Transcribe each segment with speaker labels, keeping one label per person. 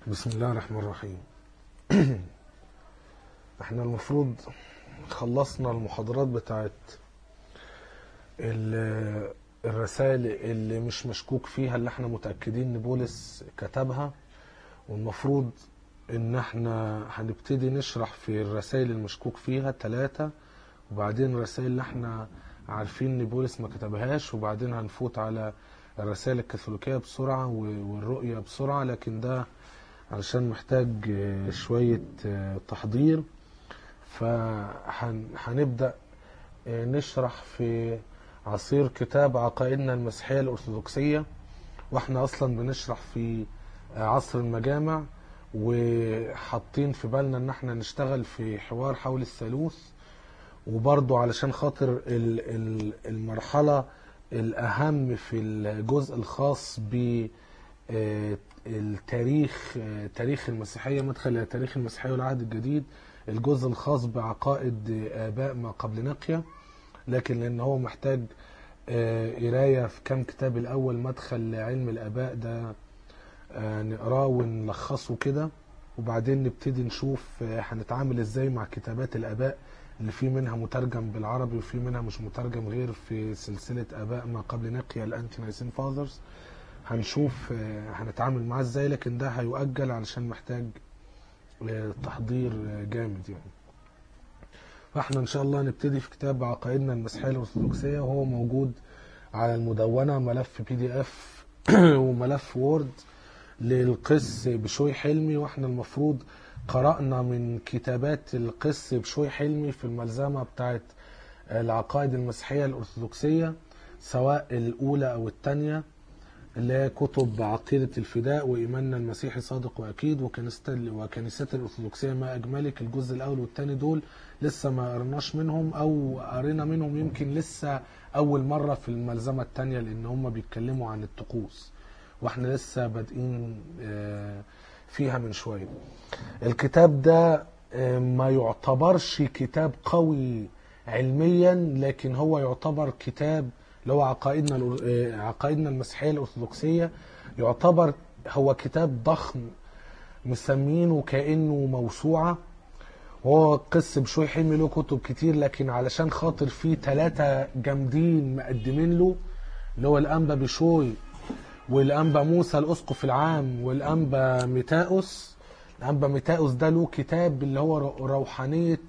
Speaker 1: بسم الله الرحمن الرحيم. احنا المفروض خلصنا المحاضرات بتاعت الرسائل اللي مش مشكوك فيها، اللي احنا متأكدين ان بولس كتبها، والمفروض ان احنا هنبتدي نشرح في الرسائل المشكوك فيها 3، وبعدين الرسائل اللي احنا عارفين ان بولس ما كتبهاش، وبعدين هنفوت على الرسائل الكاثوليكية بسرعة والرؤية بسرعة، لكن ده علشان محتاج شوية تحضير. فهنبدأ نشرح في عصير كتاب عقائدنا المسيحية الأرثوذكسية، واحنا أصلا بنشرح في عصر المجامع، وحاطين في بالنا ان احنا نشتغل في حوار حول الثالوث، وبرضو علشان خاطر المرحلة الأهم في الجزء الخاص ب تاريخ المسيحية، مدخل إلى تاريخ المسيحية والعهد الجديد، الجزء الخاص بعقائد آباء ما قبل نقية، لكن لأن هو محتاج قراية في كام كتاب الأول. مدخل لعلم الآباء ده نقراه ونلخصه كده، وبعدين نبتدي نشوف هنتعامل ازاي مع كتابات الآباء اللي في منها مترجم بالعربي وفي منها مش مترجم غير في سلسلة آباء ما قبل نقية الأنتي نايسين فاذرز. هنشوف هنتعامل معاه ازاي، لكن ده هيؤجل علشان محتاج تحضير جامد يعني. فاحنا ان شاء الله نبتدي في كتاب عقائدنا المسيحية الأرثوذكسية، وهو موجود على المدونة، ملف PDF وملف وورد للقس بشوي حلمي. واحنا المفروض قرأنا من كتابات القس بشوي حلمي في الملزمة بتاعت العقائد المسيحية الأرثوذكسية، سواء الأولى أو الثانية، اللي هي كتب عقيدة الفداء وإيماننا المسيحي صادق وأكيد وكنيسة الأرثوذكسية ما أجملك. الجزء الأول والثاني دول لسه ما قرناش منهم، أو قرينا منهم يمكن لسه أول مرة في الملزمة الثانية، لأن هم بيتكلموا عن الطقوس واحنا لسه بادئين فيها من شوية. الكتاب ده ما يعتبرش كتاب قوي علميا، لكن هو يعتبر كتاب اللي هو عقائدنا المسيحية الأرثوذكسية، يعتبر هو كتاب ضخم مسمينه كأنه موسوعة. وهو قس بشوي حلمي له كتب كتير، لكن علشان خاطر فيه 3 جامدين مقدمين له، اللي هو الأنبا بشوي والأنبا موسى الأسقف العام والأنبا ميتاؤس. الأنبا ميتاؤس ده له كتاب اللي هو روحانية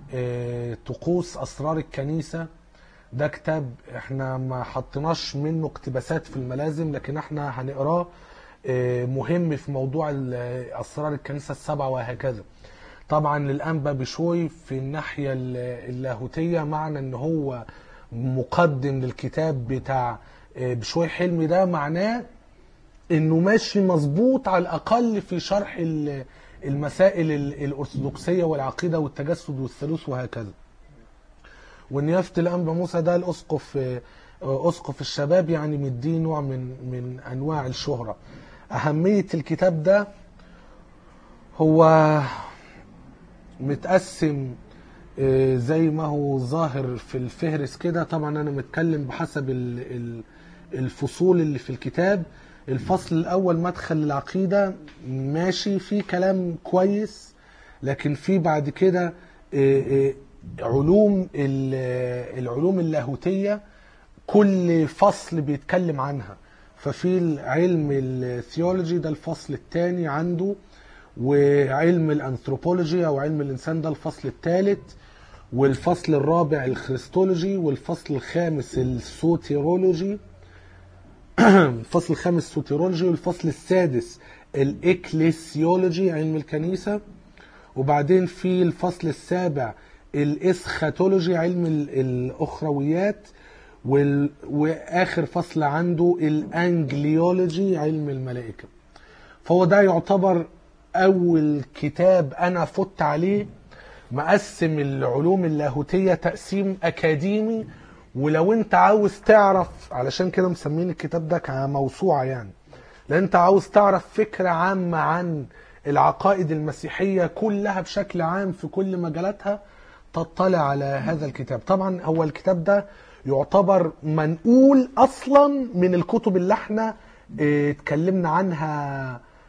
Speaker 1: طقوس أسرار الكنيسة. ده كتاب احنا ما حطناش منه اقتباسات في الملازم، لكن احنا هنقراه، مهم في موضوع أسرار الكنيسة ال7 وهكذا. طبعا للأنبا بشوي في الناحية اللاهوتية، معنى ان هو مقدم للكتاب بتاع بشوي حلمي، ده معناه انه ماشي مظبوط على الاقل في شرح المسائل الارثوذكسيه والعقيده والتجسد والثالوث وهكذا. ونيافه الانبا موسى ده الاسقف، اسقف الشباب، يعني مديه نوع من انواع الشهره. اهميه الكتاب ده، هو متقسم زي ما هو ظاهر في الفهرس كده. طبعا انا متكلم بحسب الفصول اللي في الكتاب. الفصل الاول مدخل العقيدة، ماشي فيه كلام كويس، لكن في بعد كده العلوم اللاهوتية كل فصل بيتكلم عنها. ففي علم الثيولوجي ده الفصل الثاني عنده، وعلم الانثروبولوجي او علم الانسان ده الفصل الثالث، والفصل الرابع الخريستولوجي، والفصل الخامس السوتيرولوجي الفصل الخامس السوتيرولوجي، والفصل السادس الاكليسيولوجي علم الكنيسة، وبعدين في الفصل السابع الاسخاتولوجي علم الاخرويات، واخر فصل عنده الانجليولوجي علم الملائكة. فهو ده يعتبر اول كتاب انا فت عليه مقسم العلوم اللاهوتية تقسيم اكاديمي. ولو انت عاوز تعرف، علشان كده مسمين الكتاب ده كموسوعة، يعني لان انت عاوز تعرف فكرة عامة عن العقائد المسيحية كلها بشكل عام في كل مجالاتها، تطلع على هذا الكتاب. طبعا هو الكتاب ده يعتبر منقول اصلا من الكتب اللي احنا اتكلمنا عنها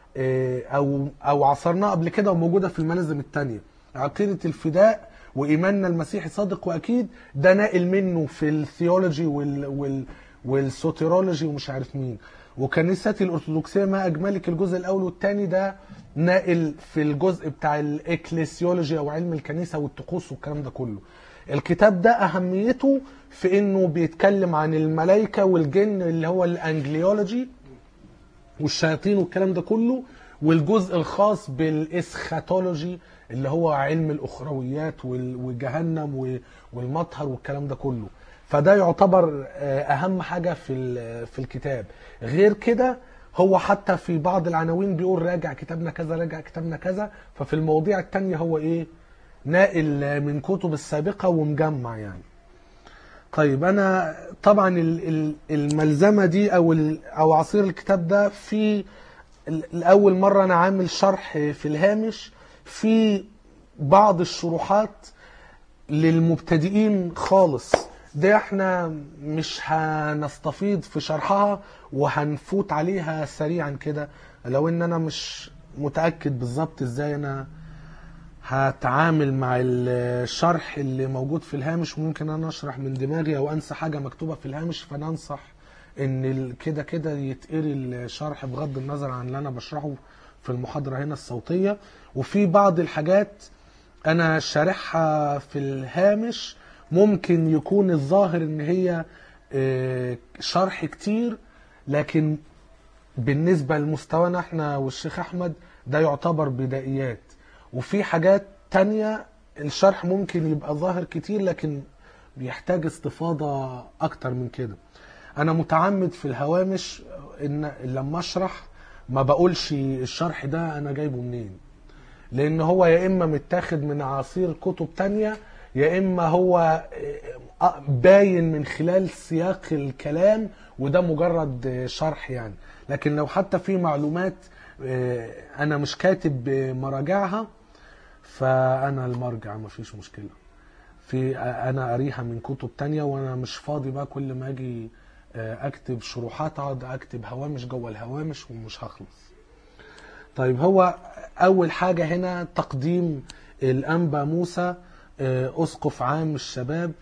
Speaker 1: او عصرناها قبل كده وموجوده في المنازل الثانيه. عقيده الفداء وايماننا المسيحي صادق واكيد، ده ناقل منه في الثيولوجي والسوتيرولوجي ومش عارف مين. وكنيستي الارثوذكسيه ما اجملك الجزء الاول والثاني ده ناقل في الجزء بتاع الاكليسيولوجي او علم الكنيسه والطقوس والكلام ده كله. الكتاب ده اهميته في انه بيتكلم عن الملائكه والجن اللي هو الانجليولوجي والشياطين والكلام ده كله، والجزء الخاص بالاسخاتولوجي اللي هو علم الاخرويات والجهنم والمطهر والكلام ده كله. فده يعتبر اهم حاجه في الكتاب. غير كده هو حتى في بعض العناوين بيقول راجع كتابنا كذا راجع كتابنا كذا، ففي المواضيع التانية هو ايه ناقل من كتب السابقه ومجمع يعني. طيب انا طبعا الملزمه دي او عصير الكتاب ده في الاول مره انا عامل شرح في الهامش في بعض الشروحات للمبتدئين خالص، ده احنا مش هنستفيض في شرحها وهنفوت عليها سريعا كده، لو ان انا مش متاكد بالظبط ازاي انا هتعامل مع الشرح اللي موجود في الهامش، وممكن انا اشرح من دماغي او انسى حاجه مكتوبه في الهامش، فننصح ان كده كده يتقري الشرح بغض النظر عن اللي انا بشرحه في المحاضره هنا الصوتيه. وفي بعض الحاجات انا شارحها في الهامش ممكن يكون الظاهر ان هي شرح كتير، لكن بالنسبه لمستوانا احنا والشيخ احمد ده يعتبر بدائيات. وفي حاجات تانية الشرح ممكن يبقى ظاهر كتير لكن بيحتاج استفاضة اكتر من كده. انا متعمد في الهوامش ان لما اشرح ما بقولش الشرح ده انا جايبه منين، لان هو يا اما متاخد من عصير كتب تانية يا اما هو باين من خلال سياق الكلام وده مجرد شرح يعني. لكن لو حتى في معلومات انا مش كاتب مراجعها فانا المرجع مفيش مشكلة في انا قاريها من كتب تانية، وانا مش فاضي بقى كل ما اجي اكتب شروحات اقعد اكتب هوامش جوه الهوامش ومش هخلص. طيب هو اول حاجة هنا تقديم الانبا موسى اسقف عام الشباب،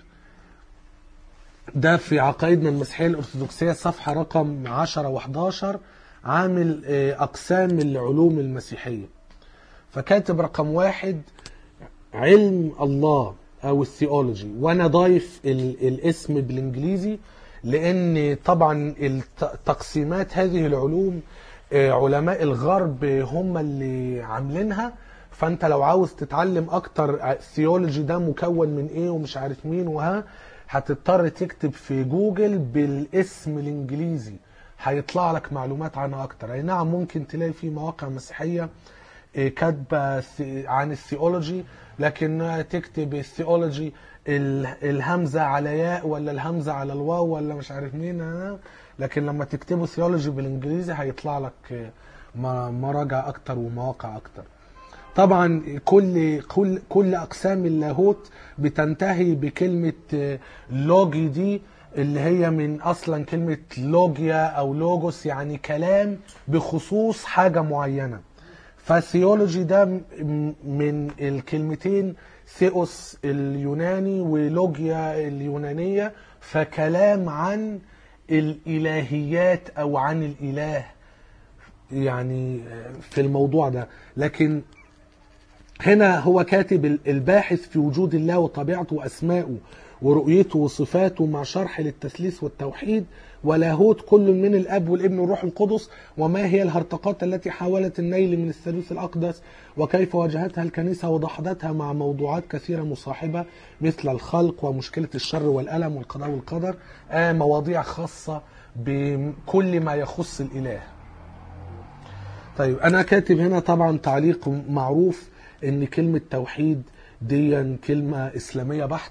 Speaker 1: ده في عقائدنا المسيحية الارثوذكسية صفحة رقم 10 و11 عامل اقسام العلوم المسيحية. فكاتب رقم 1 علم الله او الثيولوجي، وانا ضايف الاسم بالانجليزي لان طبعا تقسيمات هذه العلوم علماء الغرب هم اللي عاملينها، فانت لو عاوز تتعلم اكتر الثيولوجي ده مكون من ايه ومش عارف مين هتضطر تكتب في جوجل بالاسم الانجليزي هيطلع لك معلومات عنها اكتر. اي نعم ممكن تلاقي في مواقع مسيحية كاتبه عن الثيولوجي، لكن تكتب الثيولوجي الهمزه على ياء ولا الهمزه على الواو ولا مش عارف مين، لكن لما تكتبه ثيولوجي بالانجليزي هيطلع لك مراجع اكتر ومواقع اكتر. طبعا كل اقسام اللاهوت بتنتهي بكلمه لوجي دي اللي هي من اصلا كلمه لوجيا او لوجوس يعني كلام بخصوص حاجه معينه. فالثيولوجي ده من الكلمتين ثيوس اليوناني ولوجيا اليونانية، فكلام عن الإلهيات أو عن الإله يعني في الموضوع ده. لكن هنا هو كاتب الباحث في وجود الله وطبيعته وأسمائه ورؤيته وصفاته مع شرح للتثليث والتوحيد ولاهوت كل من الاب والابن والروح القدس، وما هي الهرطقات التي حاولت النيل من الثالوث الاقدس وكيف واجهتها الكنيسه ودحضتها مع موضوعات كثيره مصاحبه مثل الخلق ومشكله الشر والالم والقضاء والقدر، مواضيع خاصه بكل ما يخص الاله. طيب انا كاتب هنا طبعا تعليق معروف ان كلمه توحيد دي كلمه اسلاميه بحته،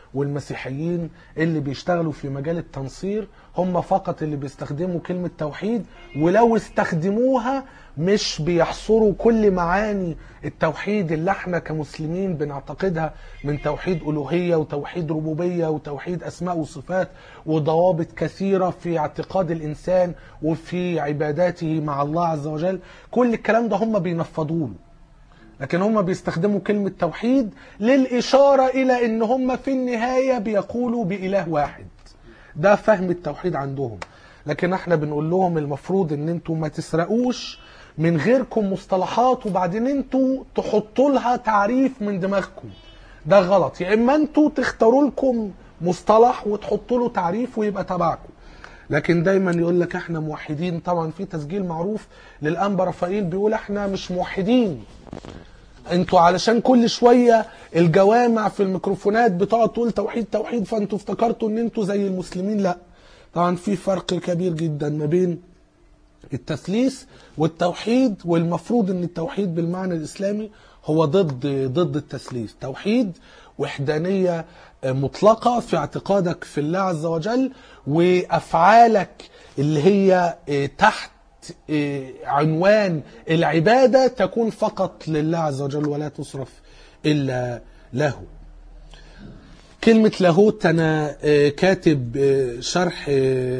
Speaker 1: والمسيحيين اللي بيشتغلوا في مجال التنصير هم فقط اللي بيستخدموا كلمة توحيد، ولو استخدموها مش بيحصروا كل معاني التوحيد اللي احنا كمسلمين بنعتقدها من توحيد ألوهية وتوحيد ربوبية وتوحيد أسماء وصفات وضوابط كثيرة في اعتقاد الإنسان وفي عباداته مع الله عز وجل. كل الكلام ده هم بينفضوه، لكن هم بيستخدموا كلمة توحيد للإشارة إلى إن هم في النهاية بيقولوا بإله واحد. ده فهم التوحيد عندهم. لكن احنا بنقول لهم المفروض ان انتوا ما تسرقوش من غيركم مصطلحات وبعدين انتوا تحطوا لها تعريف من دماغكم. ده غلط. يا اما انتوا تختاروا لكم مصطلح وتحطوا له تعريف ويبقى تبعكم. لكن دايما يقول لك احنا موحدين. طبعا في تسجيل معروف للأنبا رفائيل بيقول احنا مش موحدين، انتوا علشان كل شوية الجوامع في الميكروفونات بتقعد تقول توحيد توحيد فانتوا افتكرتوا ان انتوا زي المسلمين. لا، طبعا في فرق كبير جدا ما بين التثليث والتوحيد، والمفروض ان التوحيد بالمعنى الاسلامي هو ضد التثليث. توحيد وحدانية مطلقة في اعتقادك في الله عز وجل، وافعالك اللي هي تحت عنوان العبادة تكون فقط لله عز وجل ولا تصرف إلا له. كلمة لاهوت أنا كاتب شرح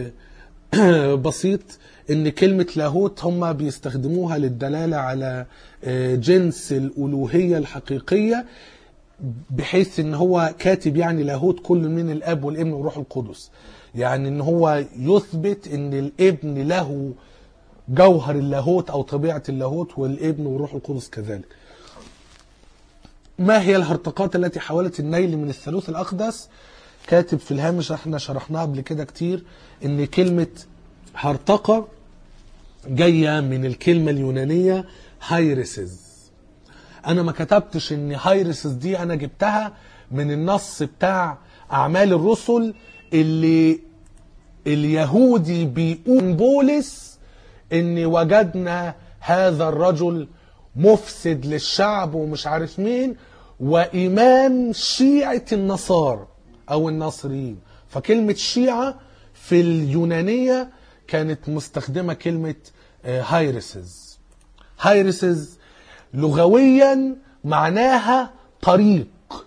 Speaker 1: بسيط إن كلمة لاهوت هم بيستخدموها للدلالة على جنس الألوهية الحقيقية، بحيث إن هو كاتب يعني لاهوت كل من الأب والابن والروح القدس، يعني إن هو يثبت إن الابن له جوهر اللاهوت أو طبيعة اللاهوت والابن والروح القدس كذلك. ما هي الهرطقات التي حاولت النيل من الثالوث الأقدس؟ كاتب في الهامش، احنا شرحناها قبل كده كتير، ان كلمة هرطقة جاية من الكلمة اليونانية هايرسز. انا ما كتبتش ان هايرسز دي، انا جبتها من النص بتاع أعمال الرسل اللي اليهودي بيقول بولس ان وجدنا هذا الرجل مفسد للشعب ومش عارف مين، وإمام شيعة النصارى أو الناصريين. فكلمة شيعة في اليونانية كانت مستخدمة كلمة هايرسز. هايرسز لغويا معناها طريق،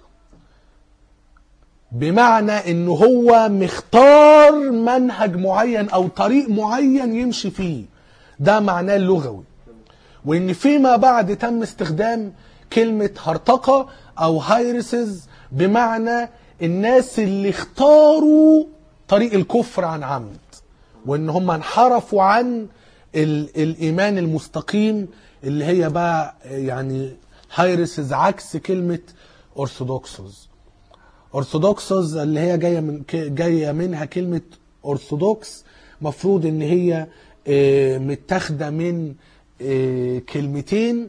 Speaker 1: بمعنى انه هو مختار منهج معين او طريق معين يمشي فيه. ده معناه اللغوي. وان فيما بعد تم استخدام كلمة هرطقة او هايرسز بمعنى الناس اللي اختاروا طريق الكفر عن عمد، وان هم انحرفوا عن الايمان المستقيم اللي هي بقى يعني هايرسز عكس كلمة أرثوذكسوس. أرثوذكسوس اللي هي جاية منها كلمة أرثوذكس، مفروض ان هي متاخده من كلمتين.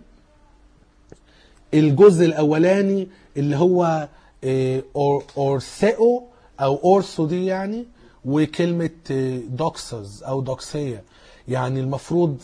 Speaker 1: الجزء الاولاني اللي هو اورثيو او اورثو دي يعني، وكلمه دوكسز او دوكسيه يعني المفروض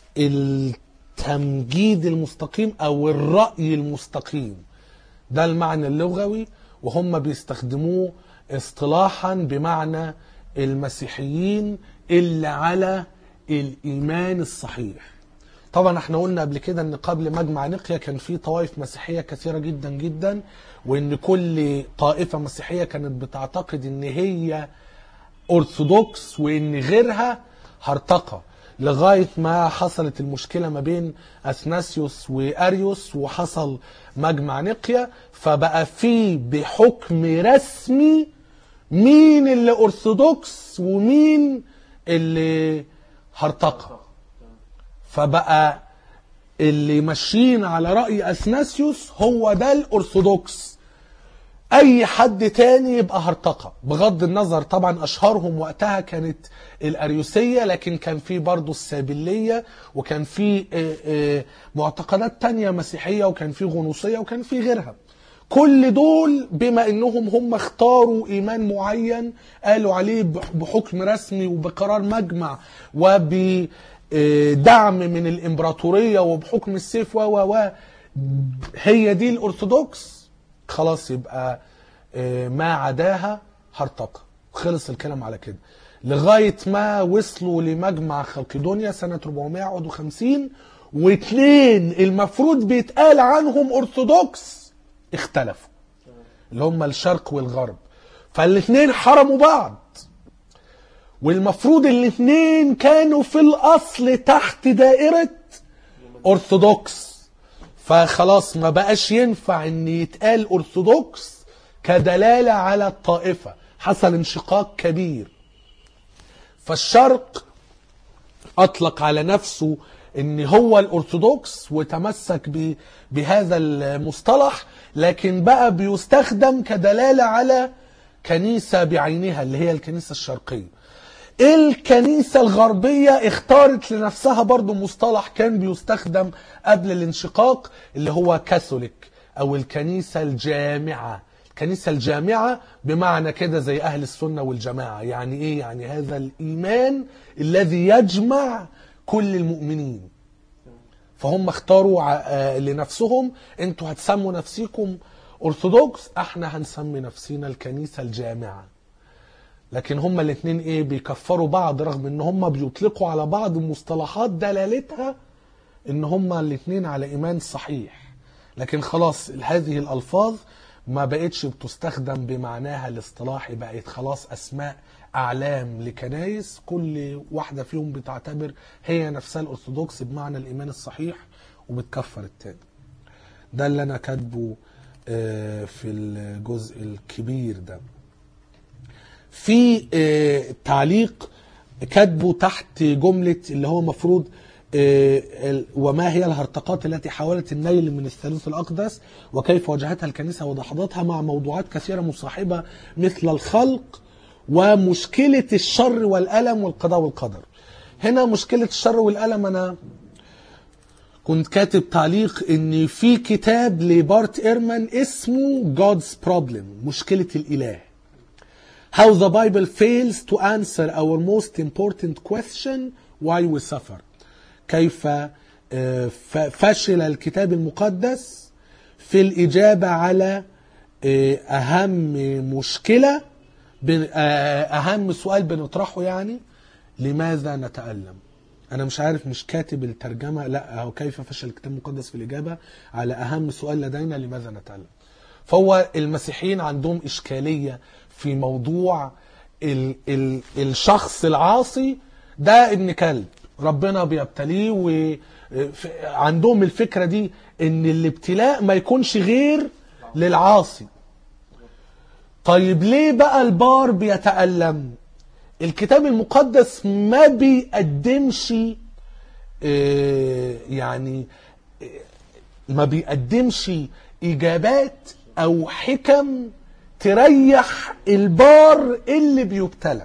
Speaker 1: التمجيد المستقيم او الرأي المستقيم. ده المعنى اللغوي، وهم بيستخدموه اصطلاحا بمعنى المسيحيين اللي على الإيمان الصحيح. طبعا احنا قلنا قبل كده ان قبل مجمع نقيا كان في طوائف مسيحية كثيرة جدا جدا، وان كل طائفة مسيحية كانت بتعتقد ان هي أرثوذكس وان غيرها هرطقة، لغاية ما حصلت المشكلة ما بين أثناسيوس وأريوس وحصل مجمع نقيا، فبقى في بحكم رسمي مين اللي أرثوذكس ومين اللي هرطقة. فبقى اللي ماشيين على رأي أثناسيوس هو ده الأرثوذكس، أي حد تاني يبقى هرطقة. بغض النظر طبعا أشهرهم وقتها كانت الأريوسية، لكن كان في برضو السابلية، وكان في معتقدات تانية مسيحية، وكان في غنوصية، وكان في غيرها. كل دول بما انهم هم اختاروا ايمان معين قالوا عليه بحكم رسمي وبقرار مجمع وبدعم من الامبراطورية وبحكم السيف هي دي الارثوذكس، خلاص يبقى ما عداها هرطقة. خلص الكلام على كده لغاية ما وصلوا لمجمع خلقدونيا سنة 451، واثنين المفروض بيتقال عنهم أرثوذكس اختلفوا، اللي هم الشرق والغرب. فالاثنين حرموا بعض، والمفروض الاثنين كانوا في الأصل تحت دائرة أرثوذكس. فخلاص ما بقاش ينفع ان يتقال أرثوذكس كدلالة على الطائفة، حصل انشقاق كبير. فالشرق أطلق على نفسه ان هو الأرثوذكس وتمسك بهذا المصطلح، لكن بقى بيستخدم كدلالة على كنيسة بعينها اللي هي الكنيسة الشرقية. الكنيسة الغربية اختارت لنفسها برضو مصطلح كان بيستخدم قبل الانشقاق اللي هو كاثوليك او الكنيسة الجامعة. الكنيسة الجامعة بمعنى كده زي اهل السنة والجماعة. يعني ايه؟ يعني هذا الايمان الذي يجمع كل المؤمنين. فهم اختاروا لنفسهم انتوا هتسموا نفسيكم أرثوذكس، احنا هنسمي نفسينا الكنيسة الجامعة. لكن هما الاثنين ايه؟ بيكفروا بعض، رغم ان هما بيطلقوا على بعض مصطلحات دلالتها ان هما الاثنين على ايمان صحيح. لكن خلاص هذه الالفاظ ما بقتش بتستخدم بمعناها الاصطلاحي، بقت خلاص اسماء اعلام لكنايس كل واحدة فيهم بتعتبر هي نفسها الأرثوذكس بمعنى الايمان الصحيح وبتكفر التاني. ده اللي انا كاتبه في الجزء الكبير ده. في تعليق كاتبه تحت جملة اللي هو مفروض وما هي الهرطقات التي حاولت النيل من الثالوث الأقدس وكيف واجهتها الكنيسة ودحضتها مع موضوعات كثيرة مصاحبة مثل الخلق ومشكلة الشر والألم والقضاء والقدر. هنا مشكلة الشر والألم أنا كنت كاتب تعليق ان في كتاب لبارت إيرمان اسمه God's Problem، مشكلة الإله. How the Bible fails to answer our most important question why we suffer. كيف فشل الكتاب المقدس في الإجابة على أهم مشكلة، أهم سؤال بنطرحه، يعني لماذا نتألم. أنا مش عارف، مش كاتب الترجمة، لا هو كيف فشل الكتاب المقدس في الإجابة على أهم سؤال لدينا لماذا نتألم. فهو المسيحيين عندهم إشكالية في موضوع الشخص العاصي ده ابن كلب ربنا بيبتليه، وعندهم الفكرة دي ان الابتلاء ما يكونش غير للعاصي. طيب ليه بقى البار بيتألم؟ الكتاب المقدس ما بيقدمش يعني ما بيقدمش إجابات أو حكم تريح البار اللي بيبتلى.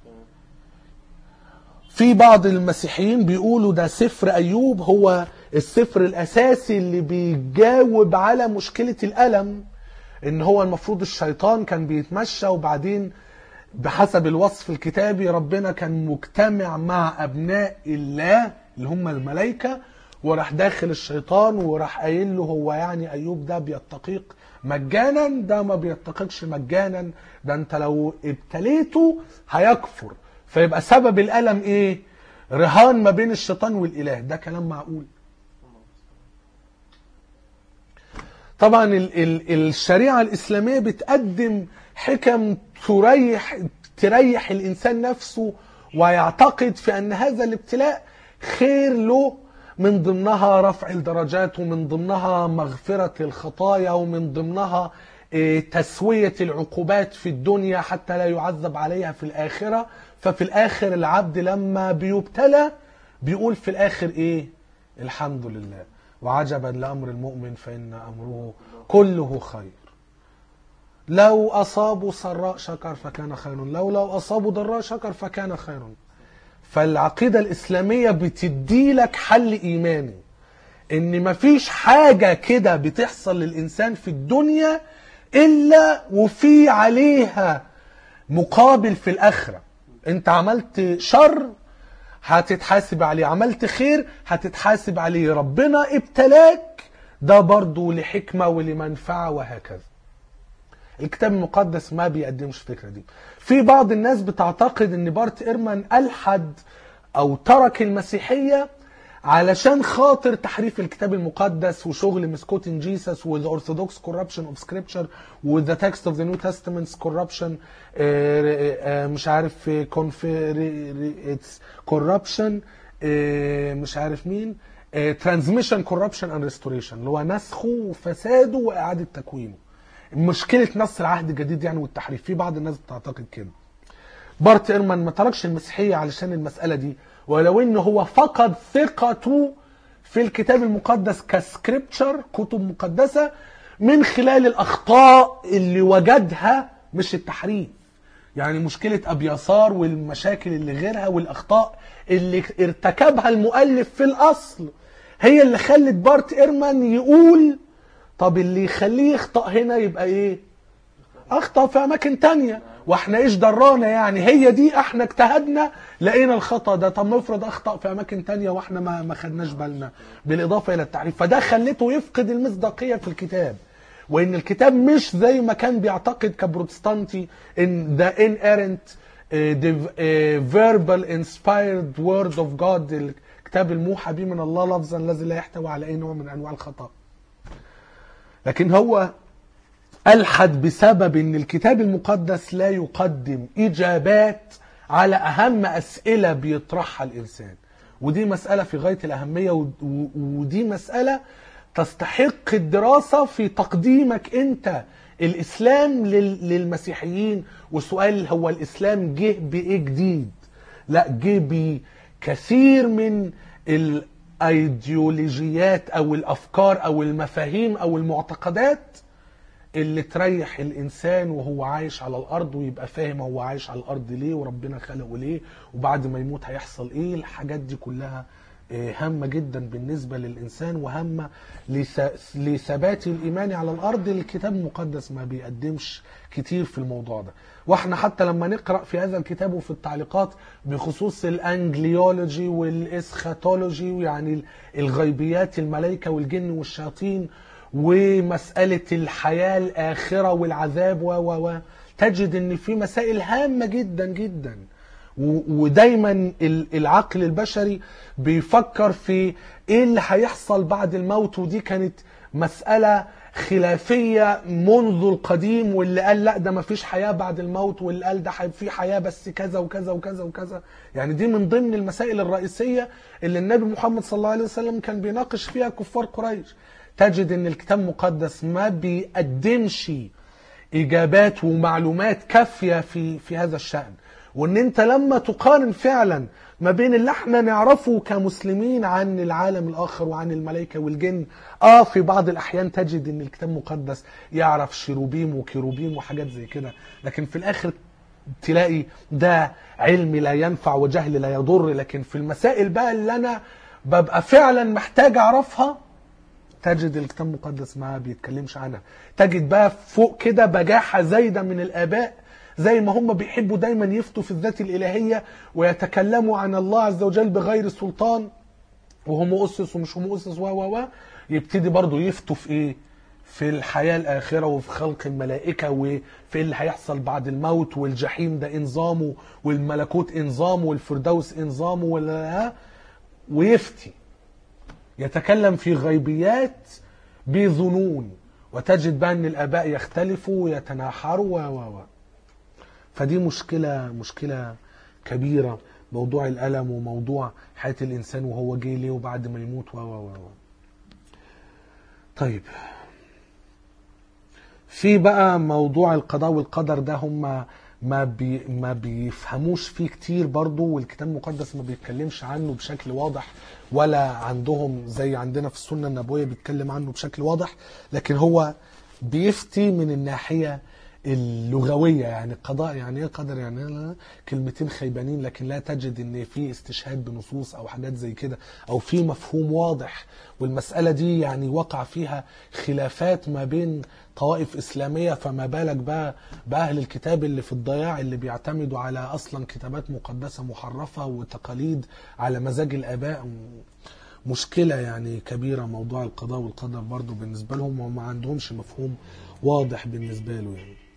Speaker 1: في بعض المسيحيين بيقولوا ده سفر أيوب هو السفر الأساسي اللي بيجاوب على مشكلة الألم، إن هو المفروض الشيطان كان بيتمشى وبعدين بحسب الوصف الكتابي ربنا كان مجتمع مع أبناء الله اللي هم الملائكة، وراح داخل الشيطان وراح قايل له هو يعني أيوب ده بيتقيق مجانا؟ ده ما بيتقيقش مجانا، ده انت لو ابتليته هيكفر، فيبقى سبب الألم ايه؟ رهان ما بين الشيطان والإله. ده كلام معقول؟ طبعا الشريعة الإسلامية بتقدم حكم تريح الإنسان نفسه ويعتقد في أن هذا الابتلاء خير له، من ضمنها رفع الدرجات، ومن ضمنها مغفرة الخطايا، ومن ضمنها تسوية العقوبات في الدنيا حتى لا يعذب عليها في الآخرة. ففي الآخر العبد لما بيبتلى بيقول في الآخر إيه؟ الحمد لله، وعجبا لأمر المؤمن فإن أمره كله خير. لو أصابوا سراء شكر فكان خير، لو أصابوا ضراء شكر فكان خير. فالعقيدة الإسلامية بتدي لك حل إيماني إن مفيش حاجة كده بتحصل للإنسان في الدنيا إلا وفي عليها مقابل في الآخرة. أنت عملت شر هتتحاسب عليه، عملت خير هتتحاسب عليه، ربنا ابتلاك ده برضو لحكمة ولمنفعة وهكذا. الكتاب المقدس ما بيقدمش الفكرة دي. في بعض الناس بتعتقد ان بارت إيرمان ألحد او ترك المسيحية علشان خاطر تحريف الكتاب المقدس وشغل مسكوتين جيسس وذا اورثودوكس كوربشن اوف سكريبتشر وذا تكست اوف ذا نيو تestament كوربشن، مش عارف كوربشن، مش عارف مين، ترانزميشن كوربشن اند ريستوريشن، اللي هو نسخه وفساده واعاده تكوينه. مشكله نص العهد الجديد يعني والتحريف، في بعض الناس بتعتقد كده. بارت إيرمان ما تركش المسيحيه علشان المساله دي، ولو انه هو فقد ثقته في الكتاب المقدس كسكريبتشر كتب مقدسه من خلال الاخطاء اللي وجدها، مش التحريف. يعني مشكله ابياسار والمشاكل اللي غيرها والاخطاء اللي ارتكبها المؤلف في الاصل هي اللي خلت بارت إيرمان يقول طب اللي يخليه يخطأ هنا يبقى ايه؟ اخطأ في اماكن تانية، واحنا ايش درانا يعني؟ هي دي احنا اجتهدنا لقينا الخطأ ده، طب نفرض اخطأ في اماكن تانية واحنا ما خدناش بالنا، بالاضافة الى التعريف. فده خلته يفقد المصداقية في الكتاب، وان الكتاب مش زي ما كان بيعتقد كبروتستانتي ان the inerrant verbal inspired word of God، الكتاب الموحى به من الله لفظا الذي لا يحتوي على اي نوع من انواع الخطأ. لكن هو ألحد بسبب ان الكتاب المقدس لا يقدم اجابات على اهم اسئلة بيطرحها الانسان، ودي مسألة في غاية الاهمية، ودي مسألة تستحق الدراسة في تقديمك انت الاسلام للمسيحيين. وسؤال هو الاسلام جه بايه جديد؟ لا، جه بكثير من الايديولوجيات او الافكار او المفاهيم او المعتقدات اللي تريح الانسان وهو عايش على الارض، ويبقى فاهم هو عايش على الارض ليه، وربنا خلقه ليه، وبعد ما يموت هيحصل ايه. الحاجات دي كلها هامة جدا بالنسبة للإنسان، وهامة لثبات الإيمان على الأرض. الكتاب المقدس ما بيقدمش كتير في الموضوع ده. واحنا حتى لما نقرأ في هذا الكتاب وفي التعليقات بخصوص الأنجليولوجي والإسخاتولوجي، يعني الغيبيات، الملائكة والجن والشياطين، ومسألة الحياة الآخرة والعذاب تجد ان في مسائل هامة جدا جدا. ودايما العقل البشري بيفكر في ايه اللي هيحصل بعد الموت، ودي كانت مسألة خلافية منذ القديم، واللي قال لا ده ما فيش حياة بعد الموت، واللي قال ده في حياة بس كذا وكذا وكذا وكذا. يعني دي من ضمن المسائل الرئيسية اللي النبي محمد صلى الله عليه وسلم كان بيناقش فيها كفار قريش. تجد ان الكتاب المقدس ما بيقدمش اجابات ومعلومات كافية في هذا الشأن. وان انت لما تقارن فعلا ما بين اللي احنا نعرفه كمسلمين عن العالم الاخر وعن الملائكة والجن، في بعض الاحيان تجد ان الكتاب المقدس يعرف شيروبيم وكيروبيم وحاجات زي كده، لكن في الاخر تلاقي ده علم لا ينفع وجهل لا يضر. لكن في المسائل بقى اللي انا ببقى فعلا محتاج اعرفها تجد الكتاب المقدس ما بيتكلمش عنها. تجد بقى فوق كده بجاحة زايدة من الآباء، زي ما هم بيحبوا دايما يفتوا في الذات الإلهية ويتكلموا عن الله عز وجل بغير سلطان، وهم أسس ومش هم أسس يبتدي برضو يفتوا في إيه؟ في الحياة الآخرة وفي خلق الملائكة وفي اللي هيحصل بعد الموت، والجحيم ده إنظامه، والملكوت إنظامه، والفردوس إنظامه، ويفتي يتكلم في غيبيات بظنون. وتجد بقى ان الاباء يختلفوا ويتناحروا فدي مشكلة كبيرة، موضوع الألم وموضوع حياة الإنسان وهو جاي ليه وبعد ما يموت طيب، في بقى موضوع القضاء والقدر ده هم ما بيفهموش فيه كتير برضو، والكتاب المقدس ما بيتكلمش عنه بشكل واضح، ولا عندهم زي عندنا في السنة النبوية بيتكلم عنه بشكل واضح. لكن هو بيفتي من الناحية اللغوية، يعني قضاء يعني ايه، قدر يعني كلمتين خيبانين، لكن لا تجد ان في استشهاد بنصوص او حاجات زي كده، او في مفهوم واضح. والمسألة دي يعني وقع فيها خلافات ما بين طوائف إسلامية، فما بالك بقى بأهل الكتاب اللي في الضياع، اللي بيعتمدوا على أصلا كتابات مقدسة محرفة وتقاليد على مزاج الآباء. مشكلة يعني كبيرة موضوع القضاء والقدر برضو بالنسبة لهم، وما عندهمش مفهوم واضح بالنسبة له يعني.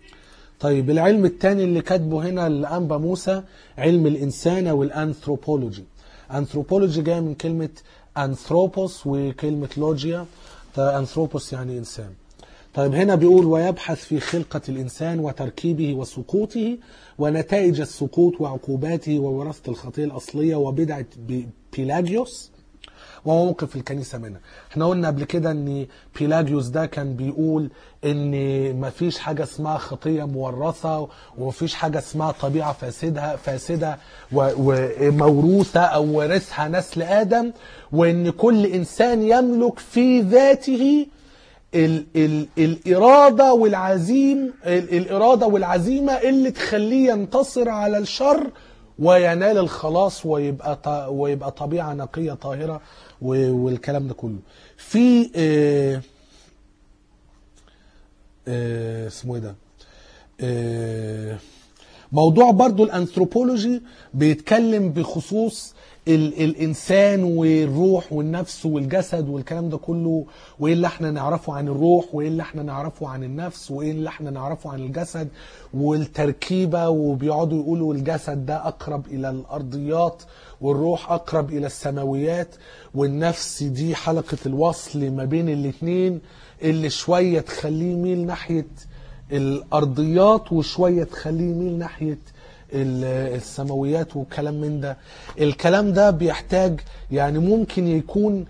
Speaker 1: طيب العلم الثاني اللي كاتبه هنا الأنبا موسى علم الإنسان والأنثروبولوجي. أنثروبولوجي جاي من كلمة أنثروبوس وكلمة لوجيا. أنثروبوس يعني إنسان. طيب هنا بيقول ويبحث في خلقة الإنسان وتركيبه وسقوطه ونتائج السقوط وعقوباته ووراثة الخطية الأصلية وبدعة بيلاجيوس وموقف الكنيسة منها. احنا قلنا قبل كده ان بيلاجيوس ده كان بيقول ان مفيش حاجة اسمها خطية مورثة ومفيش حاجة اسمها طبيعة فاسدة وموروثة او ورثها نسل آدم، وان كل انسان يملك في ذاته الإرادة والعزيمة اللي تخليه ينتصر على الشر وينال الخلاص ويبقى طبيعة نقية طاهرة والكلام ده كله. في اسمه ده موضوع برضو الأنثروبولوجي بيتكلم بخصوص الإنسان والروح والنفس والجسد والكلام ده كله، وإيه اللي احنا نعرفه عن الروح وإيه اللي احنا نعرفه عن النفس وإيه اللي احنا نعرفه عن الجسد والتركيبة. وبيقعدوا يقولوا الجسد ده أقرب إلى الأرضيات والروح أقرب إلى السماويات، والنفس دي حلقة الوصل ما بين الاتنين اللي شوية تخليه يميل ناحية الأرضيات وشوية تخليه يميل ناحية السماويات وكلام من ده. الكلام ده بيحتاج يعني ممكن يكون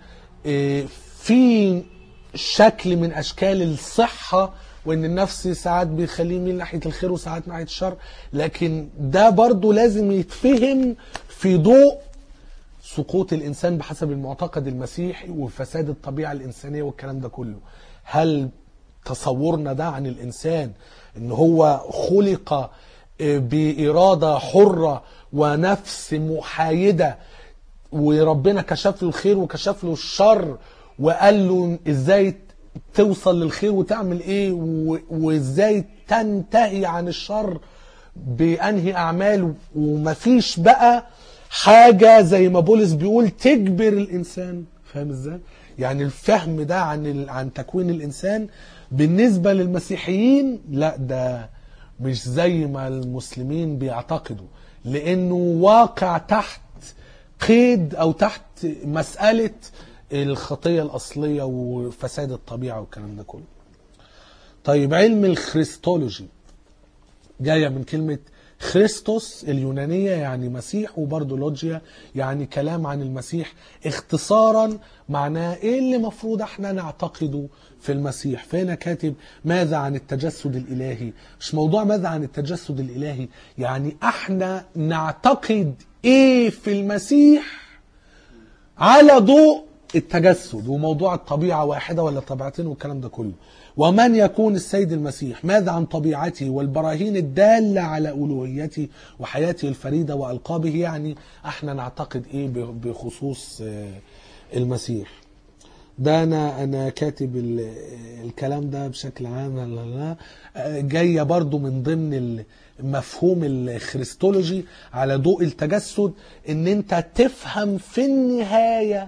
Speaker 1: في شكل من أشكال الصحة، وإن النفس ساعات بيخليه يميل ناحية الخير وساعات ناحية الشر، لكن ده برضو لازم يتفهم في ضوء سقوط الإنسان بحسب المعتقد المسيحي وفساد الطبيعة الإنسانية والكلام ده كله. هل تصورنا ده عن الإنسان إن هو خلق بإرادة حرة ونفس محايدة وربنا كشف له الخير وكشف له الشر وقال له ازاي توصل للخير وتعمل ايه وازاي تنتهي عن الشر بأنهي أعمال، ومفيش بقى حاجة زي ما بولس بيقول تجبر الإنسان. فاهم ازاي؟ يعني الفهم ده عن تكوين الإنسان بالنسبة للمسيحيين لا، ده مش زي ما المسلمين بيعتقدوا، لأنه واقع تحت قيد أو تحت مسألة الخطية الأصلية وفساد الطبيعة والكلام ده كله. طيب علم الخريستولوجي جاية من كلمة خريستوس اليونانية يعني مسيح، وبرضه لوجيا يعني كلام عن المسيح. اختصارا معناه ايه اللي مفروض احنا نعتقده في المسيح. فهنا كاتب ماذا عن التجسد الإلهي. مش موضوع ماذا عن التجسد الإلهي، يعني احنا نعتقد ايه في المسيح على ضوء التجسد، وموضوع الطبيعة واحدة ولا طبيعتين والكلام ده كله. ومن يكون السيد المسيح، ماذا عن طبيعته والبراهين الدالة على ألوهيته وحياته الفريدة وألقابه. يعني احنا نعتقد ايه بخصوص المسيح. ده انا كاتب الكلام ده بشكل عام. جاية برضو من ضمن مفهوم الخريستولوجي على ضوء التجسد، ان انت تفهم في النهاية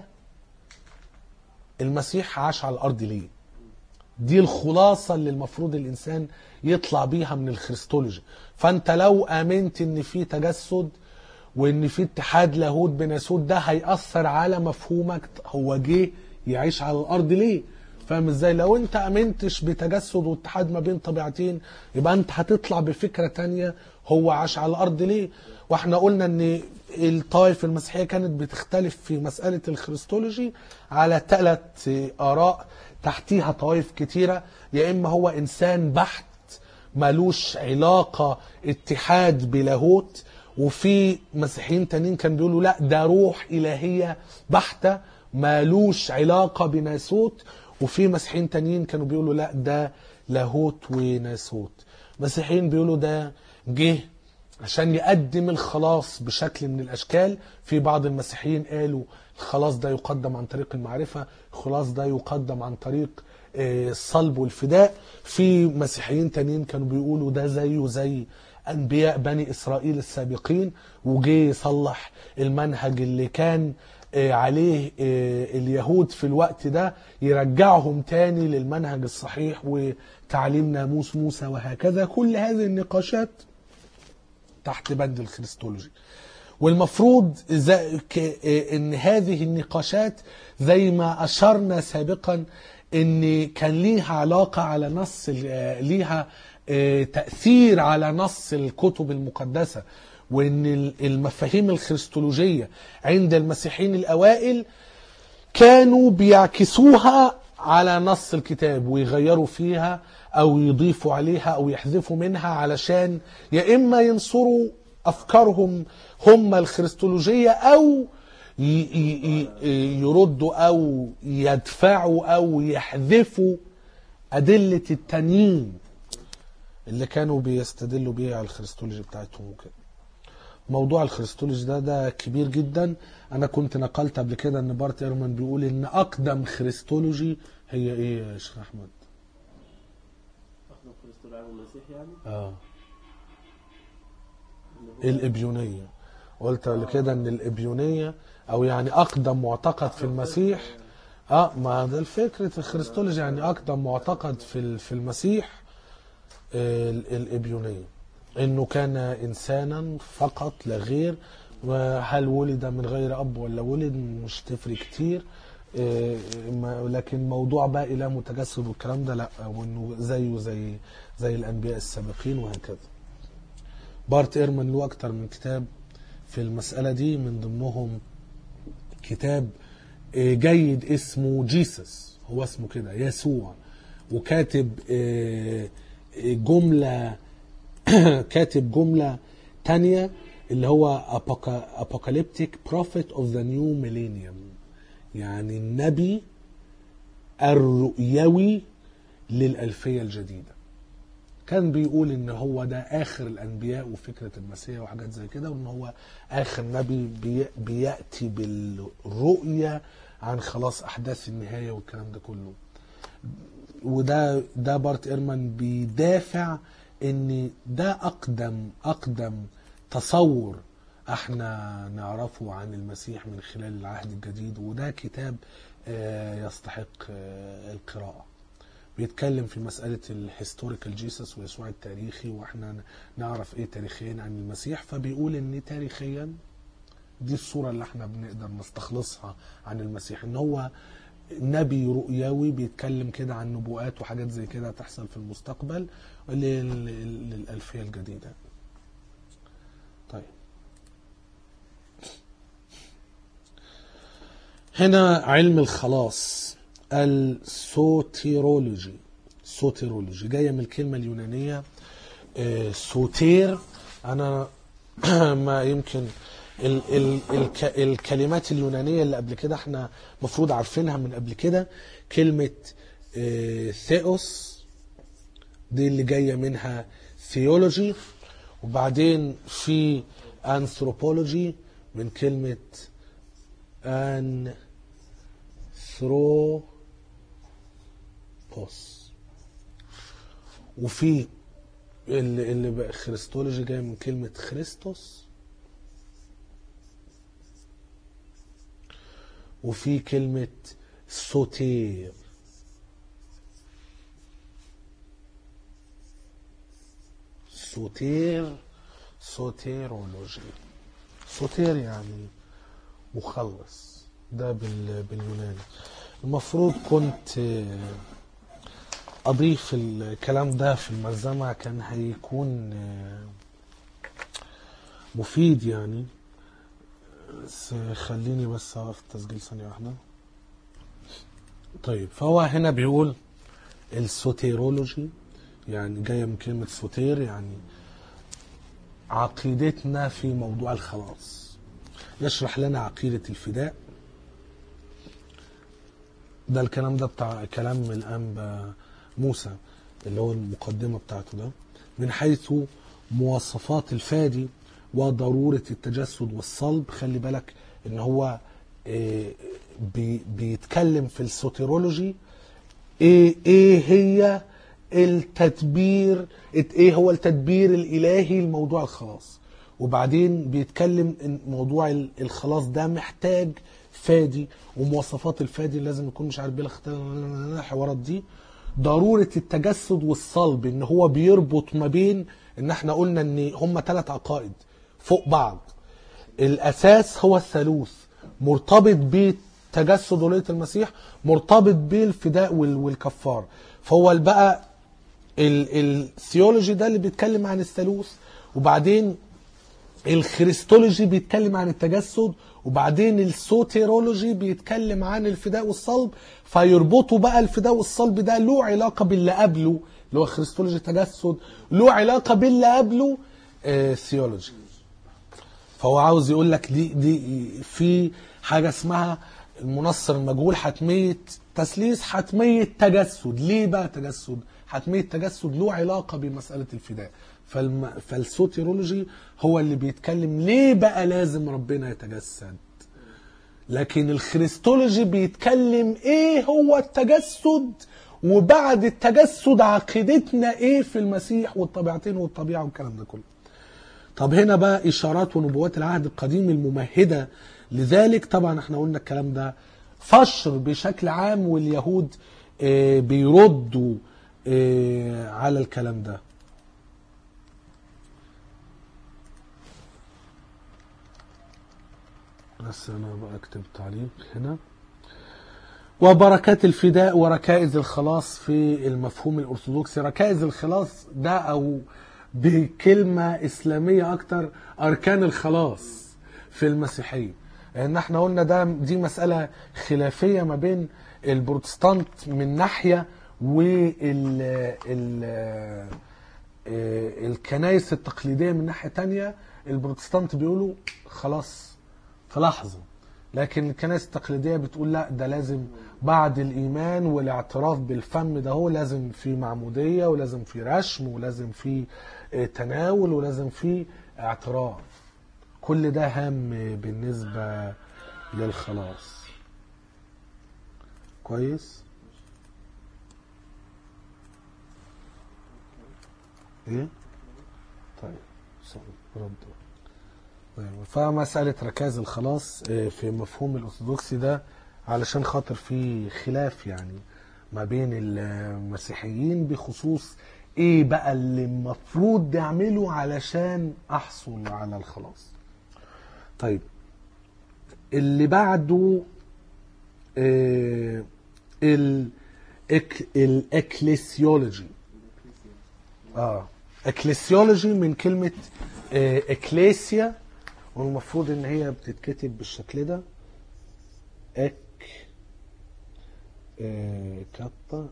Speaker 1: المسيح عاش على الارض ليه. دي الخلاصة اللي المفروض الانسان يطلع بيها من الخريستولوجي. فانت لو امنت ان في تجسد وان في اتحاد لاهوت بناسوت، ده هيأثر على مفهومك هو جه يعيش على الارض ليه. فاهم ازاي؟ لو انت امنتش بتجسد واتحاد ما بين طبيعتين، يبقى انت هتطلع بفكرة تانية هو عاش على الارض ليه. واحنا قلنا ان الطائفة المسيحية كانت بتختلف في مسألة الخريستولوجي على 3 آراء تحتيها طوائف كتيرة. يا اما هو انسان بحت مالوش علاقة اتحاد بلاهوت، وفي مسيحيين تانيين كانوا بيقولوا لا، ده روح إلهية بحتة مالوش علاقة بناسوت، وفي مسيحيين تانيين كانوا بيقولوا لا، ده لاهوت وناسوت. مسيحيين بيقولوا ده جه عشان يقدم الخلاص بشكل من الأشكال. في بعض المسيحيين قالوا الخلاص ده يقدم عن طريق المعرفة، الخلاص ده يقدم عن طريق الصلب والفداء. في مسيحيين تانيين كانوا بيقولوا ده زيه زي أنبياء بني إسرائيل السابقين، وجي يصلح المنهج اللي كان عليه اليهود في الوقت ده يرجعهم تاني للمنهج الصحيح وتعليم ناموس موسى وهكذا. كل هذه النقاشات تحت بند الخريستولوجي. والمفروض ان هذه النقاشات زي ما اشرنا سابقا ان كان ليها علاقة على نص، ليها تأثير على نص الكتب المقدسة، وان المفاهيم الخريستولوجية عند المسيحيين الاوائل كانوا بيعكسوها على نص الكتاب ويغيروا فيها او يضيفوا عليها او يحذفوا منها علشان يا اما ينصروا افكارهم هم الخريستولوجية او يردوا او يدفعوا او يحذفوا ادلة التانيين اللي كانوا بيستدلوا بيها على الخريستولوجي بتاعتهم وكده. موضوع الخريستولوجي ده كبير جدا. انا كنت نقلت قبل كده ان بارت ايرمان بيقول ان اقدم خريستولوجي هي ايه يا شيخ احمد؟
Speaker 2: اقدم خريستولوجي عن المسيح يعني؟
Speaker 1: الابيونية. قلت قبل كده ان الابيونية او يعني اقدم معتقد في المسيح. ما ده الفكرة الخريستولوجي، يعني اقدم معتقد في المسيح الابيونية، انه كان انسانا فقط لا غير، وهل ولد من غير اب ولا ولد مش تفرق كتير، لكن موضوع بقى اله متجسد والكلام ده لا، وانه زيه زي الانبياء السابقين وهكذا. بارت ايرمان له اكتر من كتاب في المسألة دي، من ضمنهم كتاب جيد اسمه جيسس، هو اسمه كده يسوع، وكاتب جملة كاتب جملة تانية اللي هو Apocalyptic Prophet of the New Millennium، يعني النبي الرؤيوي للألفية الجديدة. كان بيقول ان هو ده اخر الانبياء وفكرة المسيح وحاجات زي كده، وان هو اخر نبي بيأتي بالرؤية عن خلاص احداث النهاية والكلام ده كله. وده بارت ايرمان بيدافع ان ده اقدم تصور احنا نعرفه عن المسيح من خلال العهد الجديد، وده كتاب يستحق القراءة. بيتكلم في مسألة الهيستوريكال جيسس ويسوع التاريخي، واحنا نعرف ايه تاريخيا عن المسيح. فبيقول ان تاريخيا دي الصورة اللي احنا بنقدر نستخلصها عن المسيح، ان هو نبي رؤيوي بيتكلم كده عن نبوءات وحاجات زي كده تحصل في المستقبل للألفية الجديدة. طيب هنا علم الخلاص السوتيرولوجي. سوتيرولوجي جاية من الكلمة اليونانية سوتير. أنا ما يمكن الكلمات اليونانية اللي قبل كده احنا مفروض عارفينها من قبل كده. كلمة ثيوس دي اللي جاية منها ثيولوجي، وبعدين في أنثروبولوجي من كلمة أنثروبوس، وفي اللي بقى خريستولوجي جاي من كلمة خريستوس، وفي كلمة سوتير. سوتيرولوجي. سوتير يعني مخلص، ده باليوناني. المفروض كنت أضيف الكلام ده في الملزمة، كان هيكون مفيد يعني، بس خليني بس أقف التسجيل ثانية واحدة. طيب فهو هنا بيقول السوتيرولوجي يعني جاية من كلمة سوتير، يعني عقيدتنا في موضوع الخلاص. يشرح لنا عقيدة الفداء. ده الكلام ده بتاع كلام من الأنبا موسى اللي هو المقدمة بتاعته ده، من حيث مواصفات الفادي وضرورة التجسد والصلب. خلي بالك ان هو بيتكلم في السوتيرولوجي ايه هي التدبير، ايه هو التدبير الالهي لموضوع الخلاص، وبعدين بيتكلم ان موضوع الخلاص ده محتاج فادي ومواصفات الفادي لازم يكون مش عارف بلا الحوارات دي. ضرورة التجسد والصلب ان هو بيربط ما بين ان احنا قلنا ان هم 3 عقائد فوق بعض. الاساس هو الثالوث مرتبط بتجسد ولية المسيح، مرتبط بالفداء والكفار. فهو بقى الثيولوجي ده اللي بيتكلم عن الثالوث، وبعدين الخريستولوجي بيتكلم عن التجسد، وبعدين السوتيرولوجي بيتكلم عن الفداء والصلب. فيربطوا بقى الفداء والصلب ده له علاقة باللي قبله اللي هو خريستولوجي تجسد، له علاقة باللي قبله ثيولوجي. فهو عاوز يقول لك دي في حاجة اسمها المنصر المجهول، حتمية تثليث، حتمية تجسد. ليه بقى تجسد؟ حتمية تجسد له علاقة بمسألة الفداء. فالسوتيرولوجي هو اللي بيتكلم ليه بقى لازم ربنا يتجسد، لكن الخريستولوجي بيتكلم ايه هو التجسد، وبعد التجسد عقيدتنا ايه في المسيح والطبيعتين والطبيعة والكلام ده كله. طب هنا بقى إشارات ونبوات العهد القديم الممهدة لذلك. طبعا احنا قلنا الكلام ده فشر بشكل عام، واليهود بيردوا على الكلام ده. بس انا بقى اكتب تعليق هنا. وبركات الفداء وركائز الخلاص في المفهوم الأرثوذكسي. ركائز الخلاص ده أو بكلمة إسلامية أكتر أركان الخلاص في المسيحية. إن احنا قلنا دي مسألة خلافية ما بين البروتستانت من ناحية والكنائس التقليدية من ناحية تانية. البروتستانت بيقولوا خلاص في لحظة، لكن الكنائس التقليدية بتقول لا، ده لازم بعد الإيمان والاعتراف بالفم ده هو لازم في معمودية، ولازم في رشم، ولازم في تناول، ولازم في اعتراف. كل ده هام بالنسبة للخلاص. كويس؟ ايه؟ طيب رد. فمسألة ركاز الخلاص في مفهوم الأرثوذكسي ده علشان خاطر في خلاف يعني ما بين المسيحيين بخصوص ايه بقى اللي المفروض نعمله علشان احصل على الخلاص. طيب اللي بعده الاكليسيولوجي. اكليسيولوجي من كلمة اكليسيا، والمفروض ان هي بتتكتب بالشكل ده كابا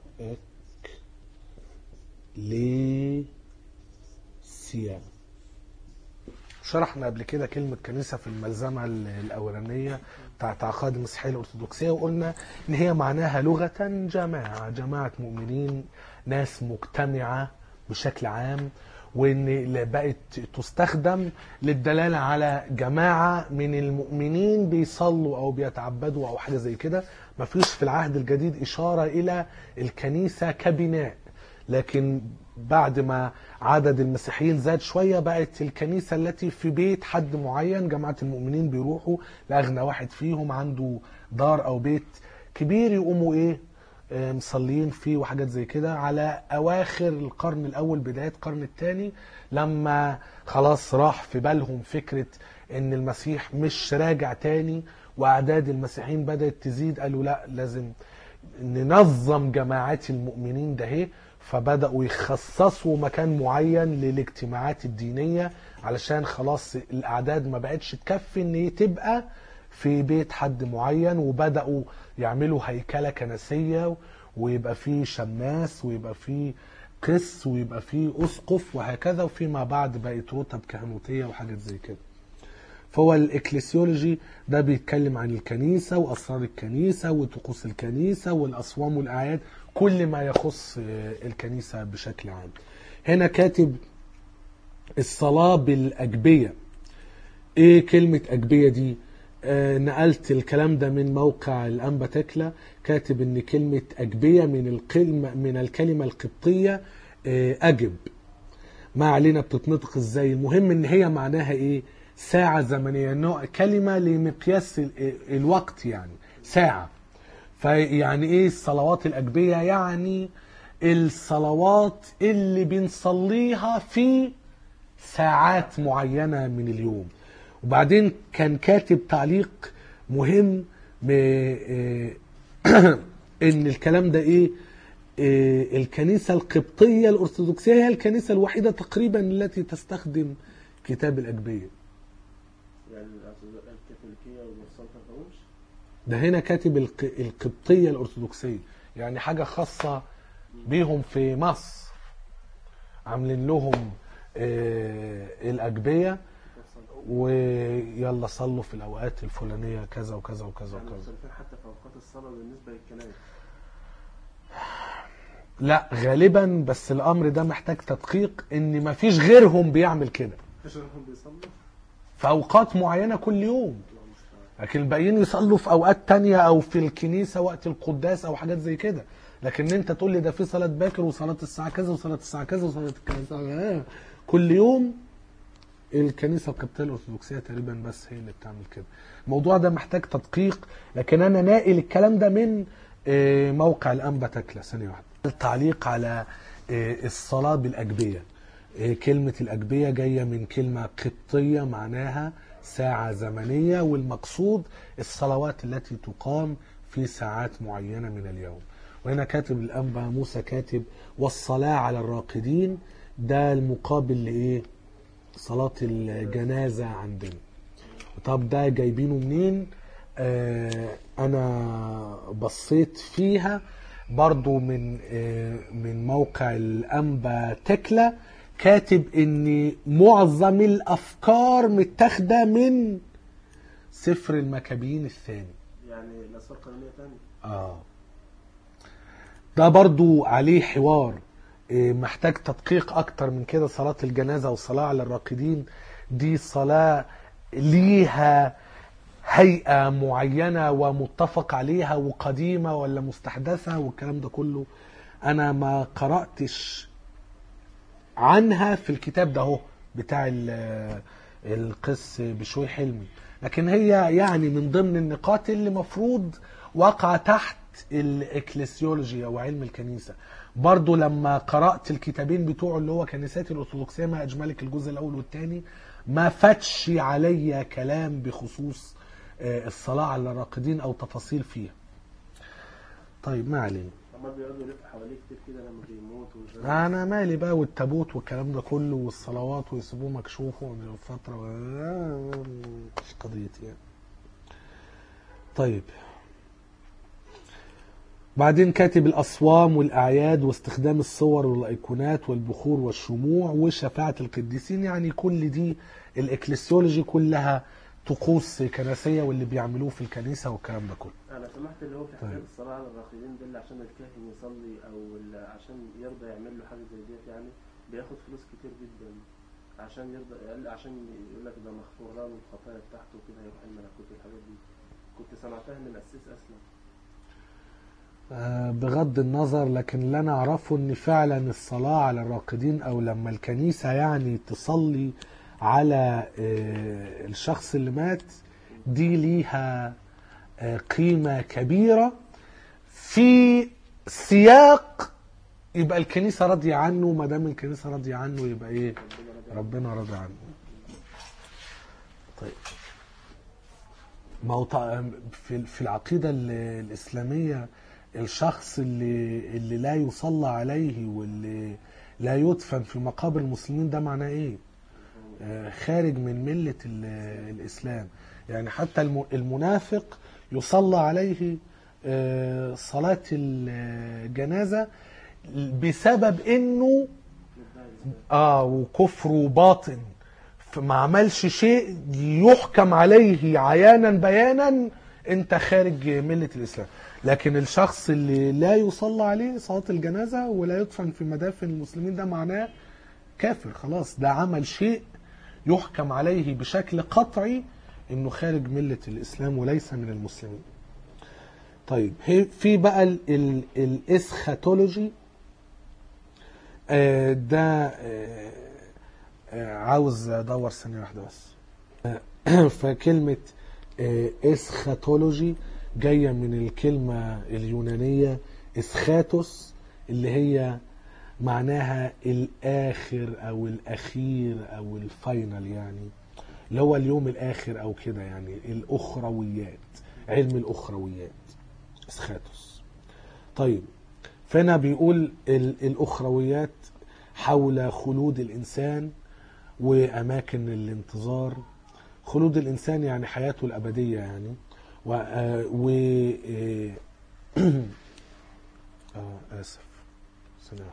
Speaker 1: ليسيا. شرحنا قبل كده كلمة كنيسة في الملزمة الأولانية بتاعت عقائد المسيحية الأرثوذكسية، وقلنا إن هي معناها لغة جماعة مؤمنين، ناس مجتمعة بشكل عام، وإن بقت تستخدم للدلالة على جماعة من المؤمنين بيصلوا أو بيتعبدوا أو حاجة زي كده. مفيش في العهد الجديد إشارة إلى الكنيسة كبناء، لكن بعد ما عدد المسيحيين زاد شوية بقت الكنيسة التي في بيت حد معين، جماعة المؤمنين بيروحوا لأغنى واحد فيهم عنده دار أو بيت كبير يقوموا مصلين فيه وحاجات زي كده. على أواخر القرن الأول بداية القرن الثاني لما خلاص راح في بالهم فكرة إن المسيح مش راجع تاني وأعداد المسيحيين بدأت تزيد، قالوا لا، لازم ننظم جماعات المؤمنين ده، فبدأوا يخصصوا مكان معين للاجتماعات الدينية علشان خلاص الأعداد ما بقتش تكفي إن تبقى في بيت حد معين، وبدأوا يعملوا هيكلة كنسية ويبقى فيه شماس ويبقى فيه قس ويبقى فيه أسقف وهكذا، وفيما بعد بقت رتب كهنوتية وحاجات زي كده. فهو الإكليسيولوجي ده بيتكلم عن الكنيسة وأسرار الكنيسة وطقوس الكنيسة والأصوام والأعياد، كل ما يخص الكنيسة بشكل عام. هنا كاتب الصلاة بالأجبية. إيه كلمة أجبية دي؟ نقلت الكلام ده من موقع الأنبا تكلا، كاتب إن كلمة أجبية من الكلمة القبطية أجب. ما علينا بتتنطق إزاي، المهم إن هي معناها إيه؟ ساعة زمنية، نوع كلمة لمقياس الوقت يعني ساعة. فيعني ايه الصلوات الأجبية؟ يعني الصلوات اللي بنصليها في ساعات معينة من اليوم. وبعدين كان كاتب تعليق مهم ان الكلام ده ايه، الكنيسة القبطية الأرثوذكسية هي الكنيسة الوحيدة تقريبا التي تستخدم كتاب الأجبية.
Speaker 2: يعني الكاثوليكية والبروتستانت ما فيهمش؟
Speaker 1: ده هنا كاتب القبطية الأرثوذكسية، يعني حاجة خاصة بيهم في مصر، عاملين لهم الأجبية ويلا صلوا في الأوقات الفلانية كذا وكذا وكذا
Speaker 2: يعني
Speaker 1: وكذا.
Speaker 2: مختلفين حتى في أوقات الصلاة بالنسبة للكنائس؟
Speaker 1: لا غالبا، بس الأمر ده محتاج تدقيق إن مفيش غيرهم بيعمل كده
Speaker 2: مفيش غيرهم بيصلوا
Speaker 1: في أوقات معينة كل يوم، لكن الباقيين يصلوا في أوقات تانية أو في الكنيسة وقت القداس أو حاجات زي كده. لكن انت تقول لي ده في صلاة باكر وصلاة الساعة كذا وصلاة الساعة كذا وصلاة الكنيسة كل يوم، الكنيسة القبطية الأرثوذكسية تقريبا بس هي اللي بتعمل كده. الموضوع ده محتاج تدقيق، لكن أنا ناقل الكلام ده من موقع الأنبا تكلا. ثانية واحدة، التعليق على الصلاة بالأجبية. كلمة الأجبية جاية من كلمة قبطية معناها ساعة زمنية، والمقصود الصلوات التي تقام في ساعات معينة من اليوم. وهنا كاتب الأنبا موسى كاتب والصلاة على الراقدين، ده المقابل لإيه؟ صلاة الجنازة عندنا. طب ده جايبينه منين؟ أنا بصيت فيها برضو من موقع الأنبا تكلا، كاتب ان معظم الافكار متاخده من سفر المكابين الثاني،
Speaker 2: يعني الاسفار قانونيه ثانيه.
Speaker 1: ده برضو عليه حوار محتاج تدقيق اكتر من كده. صلاه الجنازه والصلاه على الراقدين دي صلاه ليها هيئه معينه ومتفق عليها وقديمه ولا مستحدثه والكلام ده كله، انا ما قراتش عنها في الكتاب ده هو بتاع القس بشوي حلمي، لكن هي يعني من ضمن النقاط اللي مفروض وقع تحت الاكليسيولوجيا وعلم الكنيسة. برضو لما قرأت الكتابين بتوعه اللي هو كنيسات الأرثوذكسية ما أجملك الجزء الأول والثاني، ما فتش علي كلام بخصوص الصلاة على الراقدين أو تفاصيل فيها. طيب ما علينا،
Speaker 2: بيقعدوا يلفوا حواليه كتير كده لما بيموتوا.
Speaker 1: انا مالي بقى والتابوت والكلام ده كله والصلوات ويسيبوه مكشوف فتره مش قضيتي يعني. طيب بعدين كاتب الأصوام والأعياد واستخدام الصور والأيقونات والبخور والشموع وشفاعة القديسين، يعني كل دي الإكليسيولوجي كلها طقوس كنسية واللي بيعملوه في الكنيسة والكلام ده كله.
Speaker 2: أنا سمعت اللي هو في حكاية الصلاة على الراقدين ده اللي عشان الكاهن يصلي أو عشان يرضى يعمل له حاجة زي ديت، يعني بياخد فلوس كتير جدا عشان يرضى، عشان يقول لك ده مغفور له الخطايا بتاعته وكده يروح الملكوت والحاجات دي. كنت سمعتها من الأسيس أسلم.
Speaker 1: بغض النظر، لكن اللي انا اعرفه ان فعلا الصلاة على الراقدين او لما الكنيسة يعني تصلي على الشخص اللي مات دي ليها قيمة كبيرة في سياق يبقى الكنيسة راضية عنه. ما دام الكنيسة راضية عنه يبقى ايه؟ ربنا راضي عنه. طيب ما هو في العقيدة الإسلامية الشخص اللي لا يصلى عليه واللي لا يدفن في مقابر المسلمين ده معناه ايه؟ خارج من ملة الإسلام. يعني حتى المنافق يصلى عليه صلاة الجنازة بسبب انه وكفره باطن، ما عملش شيء يحكم عليه عيانا بيانا انت خارج ملة الإسلام. لكن الشخص اللي لا يصلى عليه صلاة الجنازة ولا يدفن في مدافن المسلمين ده معناه كافر خلاص، ده عمل شيء يحكم عليه بشكل قطعي انه خارج ملة الإسلام وليس من المسلمين. طيب في بقى الاسخاتولوجي ده عاوز ادور ثانية واحدة بس. فكلمة اسخاتولوجي جاية من الكلمة اليونانية اسخاتوس، اللي هي معناها الآخر أو الأخير أو الفاينل، يعني اللي هو اليوم الآخر أو كده، يعني الأخرويات، علم الأخرويات اسخاتوس. طيب فهنا بيقول الأخرويات حول خلود الإنسان وأماكن الانتظار. خلود الإنسان يعني حياته الأبدية يعني، آسف سنة.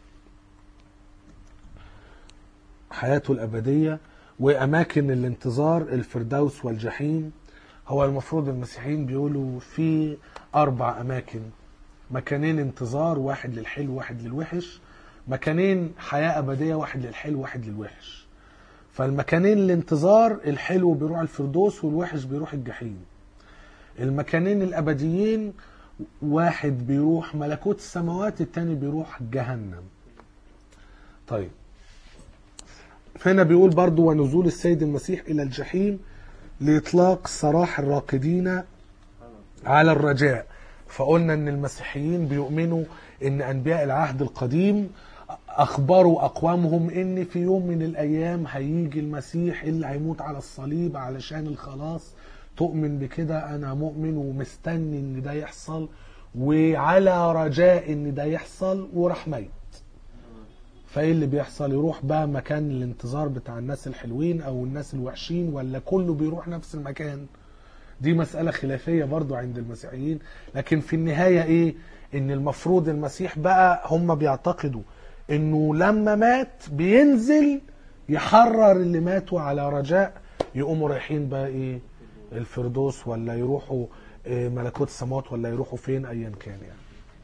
Speaker 1: حياته الأبدية وأماكن الانتظار الفردوس والجحيم. هو المفروض المسيحيين بيقولوا في 4 أماكن: مكانين انتظار، واحد للحلو واحد للوحش، مكانين حياة أبدية، واحد للحلو واحد للوحش. فالمكانين الانتظار الحلو بيروح الفردوس والوحش بيروح الجحيم. المكانين الأبديين واحد بيروح ملكوت السماوات، التاني بيروح جهنم. طيب هنا بيقول برضو ونزول السيد المسيح إلى الجحيم لإطلاق سراح الراقدين على الرجاء. فقلنا ان المسيحيين بيؤمنوا ان انبياء العهد القديم اخبروا اقوامهم ان في يوم من الايام هيجي المسيح اللي هيموت على الصليب علشان الخلاص. تؤمن بكده؟ انا مؤمن ومستني ان ده يحصل وعلى رجاء ان ده يحصل، وراح ميت. فايه اللي بيحصل؟ يروح بقى مكان الانتظار بتاع الناس الحلوين او الناس الوحشين، ولا كله بيروح نفس المكان؟ دي مسألة خلافية برضو عند المسيحيين. لكن في النهاية ايه؟ ان المفروض المسيح بقى هم بيعتقدوا انه لما مات بينزل يحرر اللي ماتوا على رجاء يقوموا رايحين بقى ايه؟ الفردوس، ولا يروحوا ملكوت السماوات، ولا يروحوا فين ايا كان يعني.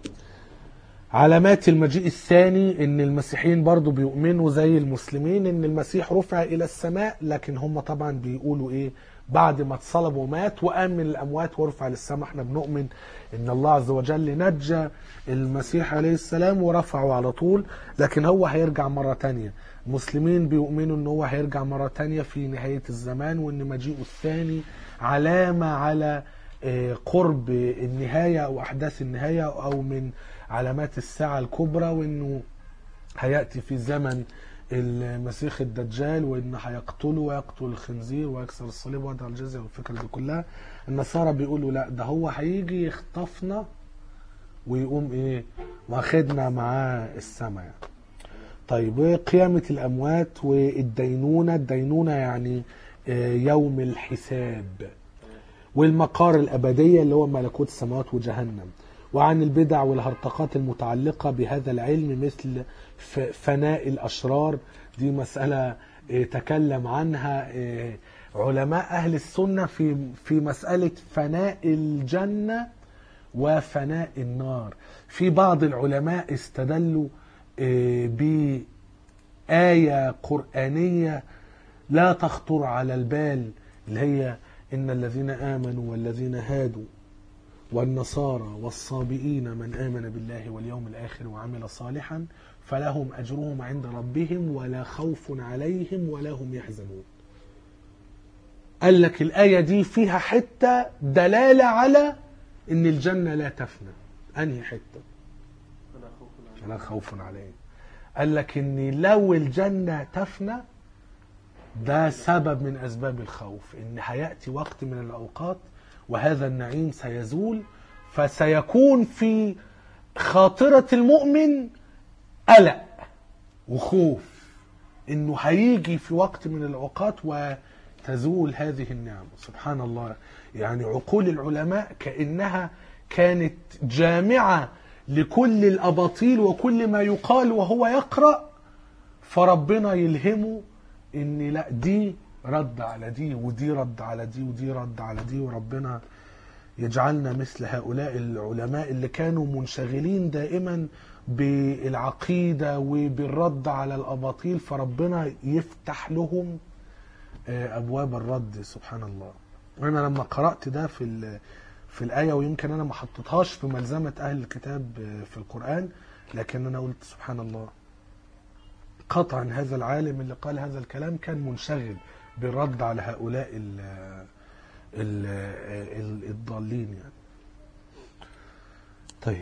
Speaker 1: علامات المجيء الثاني ان المسيحيين برضو بيؤمنوا زي المسلمين ان المسيح رفع الى السماء، لكن هم طبعا بيقولوا ايه؟ بعد ما اتصلب ومات وقام من الاموات ورفع للسماء. احنا بنؤمن ان الله عز وجل نجى المسيح عليه السلام ورفعه على طول، لكن هو هيرجع مرة تانية. المسلمين بيؤمنوا ان هو هيرجع مرة تانية في نهاية الزمان، وان مجيئه الثاني علامة على قرب النهاية او احداث النهاية او من علامات الساعة الكبرى، وانه هيأتي في زمن المسيح الدجال، وان هيقتله ويقتل الخنزير ويكسر الصليب ويدع الجزية والفكرة دي كلها. النصارى بيقولوا لا، ده هو هيجي يخطفنا ويقوم ايه؟ واخدنا معاه السماء يعني. طيب وقيامة الأموات والدينونة. الدينونة يعني يوم الحساب، والمقار الأبدية اللي هو ملكوت السماوات وجهنم. وعن البدع والهرطقات المتعلقة بهذا العلم مثل فناء الأشرار. دي مسألة تكلم عنها علماء أهل السنة في مسألة فناء الجنة وفناء النار. في بعض العلماء استدلوا بآية قرآنية لا تخطر على البال، اللي هي إن الذين آمنوا والذين هادوا والنصارى والصابئين من آمن بالله واليوم الآخر وعمل صالحا فلهم أجرهم عند ربهم ولا خوف عليهم ولا هم يحزنون. قال لك الآية دي فيها حتة دلالة على إن الجنة لا تفنى. أنهي حتة؟ لا خوف عليهم. قال لك إن لو الجنة تفنى ده سبب من أسباب الخوف، إن هيأتي وقت من الأوقات وهذا النعيم سيزول، فسيكون في خاطرة المؤمن قلق وخوف إنه هيجي في وقت من الأوقات وتزول هذه النعم. سبحان الله، يعني عقول العلماء كأنها كانت جامعة لكل الأباطيل وكل ما يقال وهو يقرأ، فربنا يلهمه إن لا، دي رد على دي ودي رد على دي ودي رد على دي. وربنا يجعلنا مثل هؤلاء العلماء اللي كانوا منشغلين دائما بالعقيدة وبالرد على الأباطيل، فربنا يفتح لهم أبواب الرد. سبحان الله. وأنا لما قرأت ده في الآية، ويمكن أنا ما حطيتهاش في ملزمة أهل الكتاب في القرآن، لكن أنا قلت سبحان الله، قطعا هذا العالم اللي قال هذا الكلام كان منشغل بالرد على هؤلاء الضالين يعني. طيب،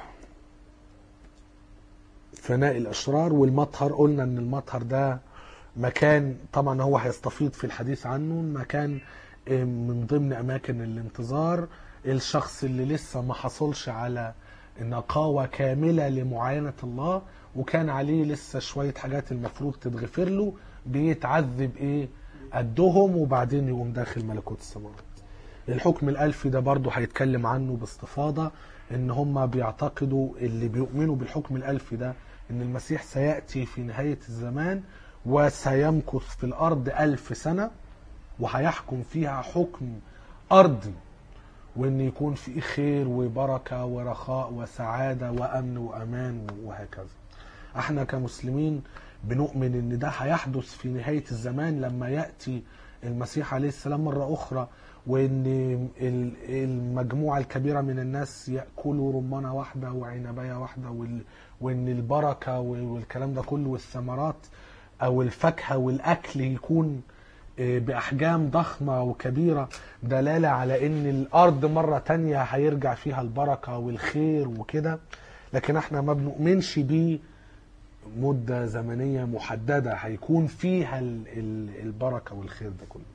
Speaker 1: فناء الأشرار والمطهر. قلنا ان المطهر ده مكان، طبعا هو هيستفيض في الحديث عنه، مكان من ضمن أماكن الانتظار. الشخص اللي لسه ما حصلش على نقاوة كاملة لمعاينة الله وكان عليه لسه شوية حاجات المفروض تتغفر له، بيتعذب قدهم وبعدين يقوم داخل ملكوت السماوات. الحكم الألفي ده برضو هيتكلم عنه باستفاضة، ان هم بيعتقدوا اللي بيؤمنوا بالحكم الألفي ده ان المسيح سيأتي في نهاية الزمان وسيمكث في الأرض 1000 سنة وهيحكم فيها حكم أرضي، وان يكون في خير وبركة ورخاء وسعادة وأمن وأمان وهكذا. احنا كمسلمين بنؤمن ان ده هيحدث في نهاية الزمان لما يأتي المسيح عليه السلام مرة أخرى، وان المجموعة الكبيرة من الناس يأكلوا رمانة واحدة وعنباية واحدة، وان البركة والكلام ده كله والثمرات او الفاكهة والاكل يكون باحجام ضخمة وكبيرة، دلالة على ان الارض مرة تانية هيرجع فيها البركة والخير وكده. لكن احنا ما بنؤمنش بيه مدة زمنية محددة هيكون فيها البركة والخير ده كله،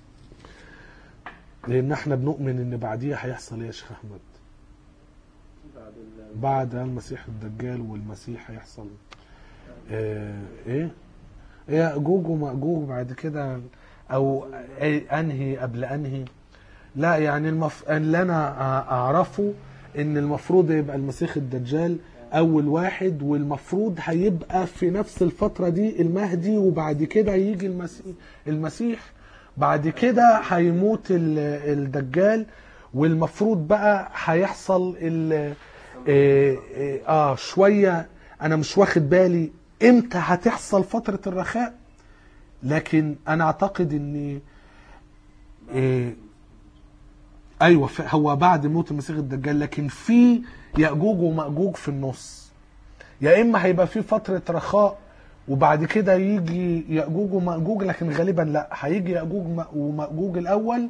Speaker 1: لان احنا بنؤمن ان بعديها هيحصل ايه يا شيخ احمد؟ بعد المسيح الدجال والمسيح هيحصل ايه يأجوج ومأجوج بعد كده، او انهي قبل انهي؟ لا يعني اللي انا اعرفه ان المفروض يبقى المسيح الدجال اول واحد، والمفروض هيبقى في نفس الفترة دي المهدي، وبعد كده يجي المسيح بعد كده هيموت الدجال، والمفروض بقى هيحصل شوية انا مش واخد بالي امتى هتحصل فترة الرخاء، لكن انا اعتقد ان ايوه هو بعد موت المسيح الدجال، لكن في يأجوج ومأجوج في النص. يا اما هيبقى في فترة رخاء وبعد كده يجي يأجوج ومأجوج، لكن غالبا لا، هيجي يأجوج ومأجوج الاول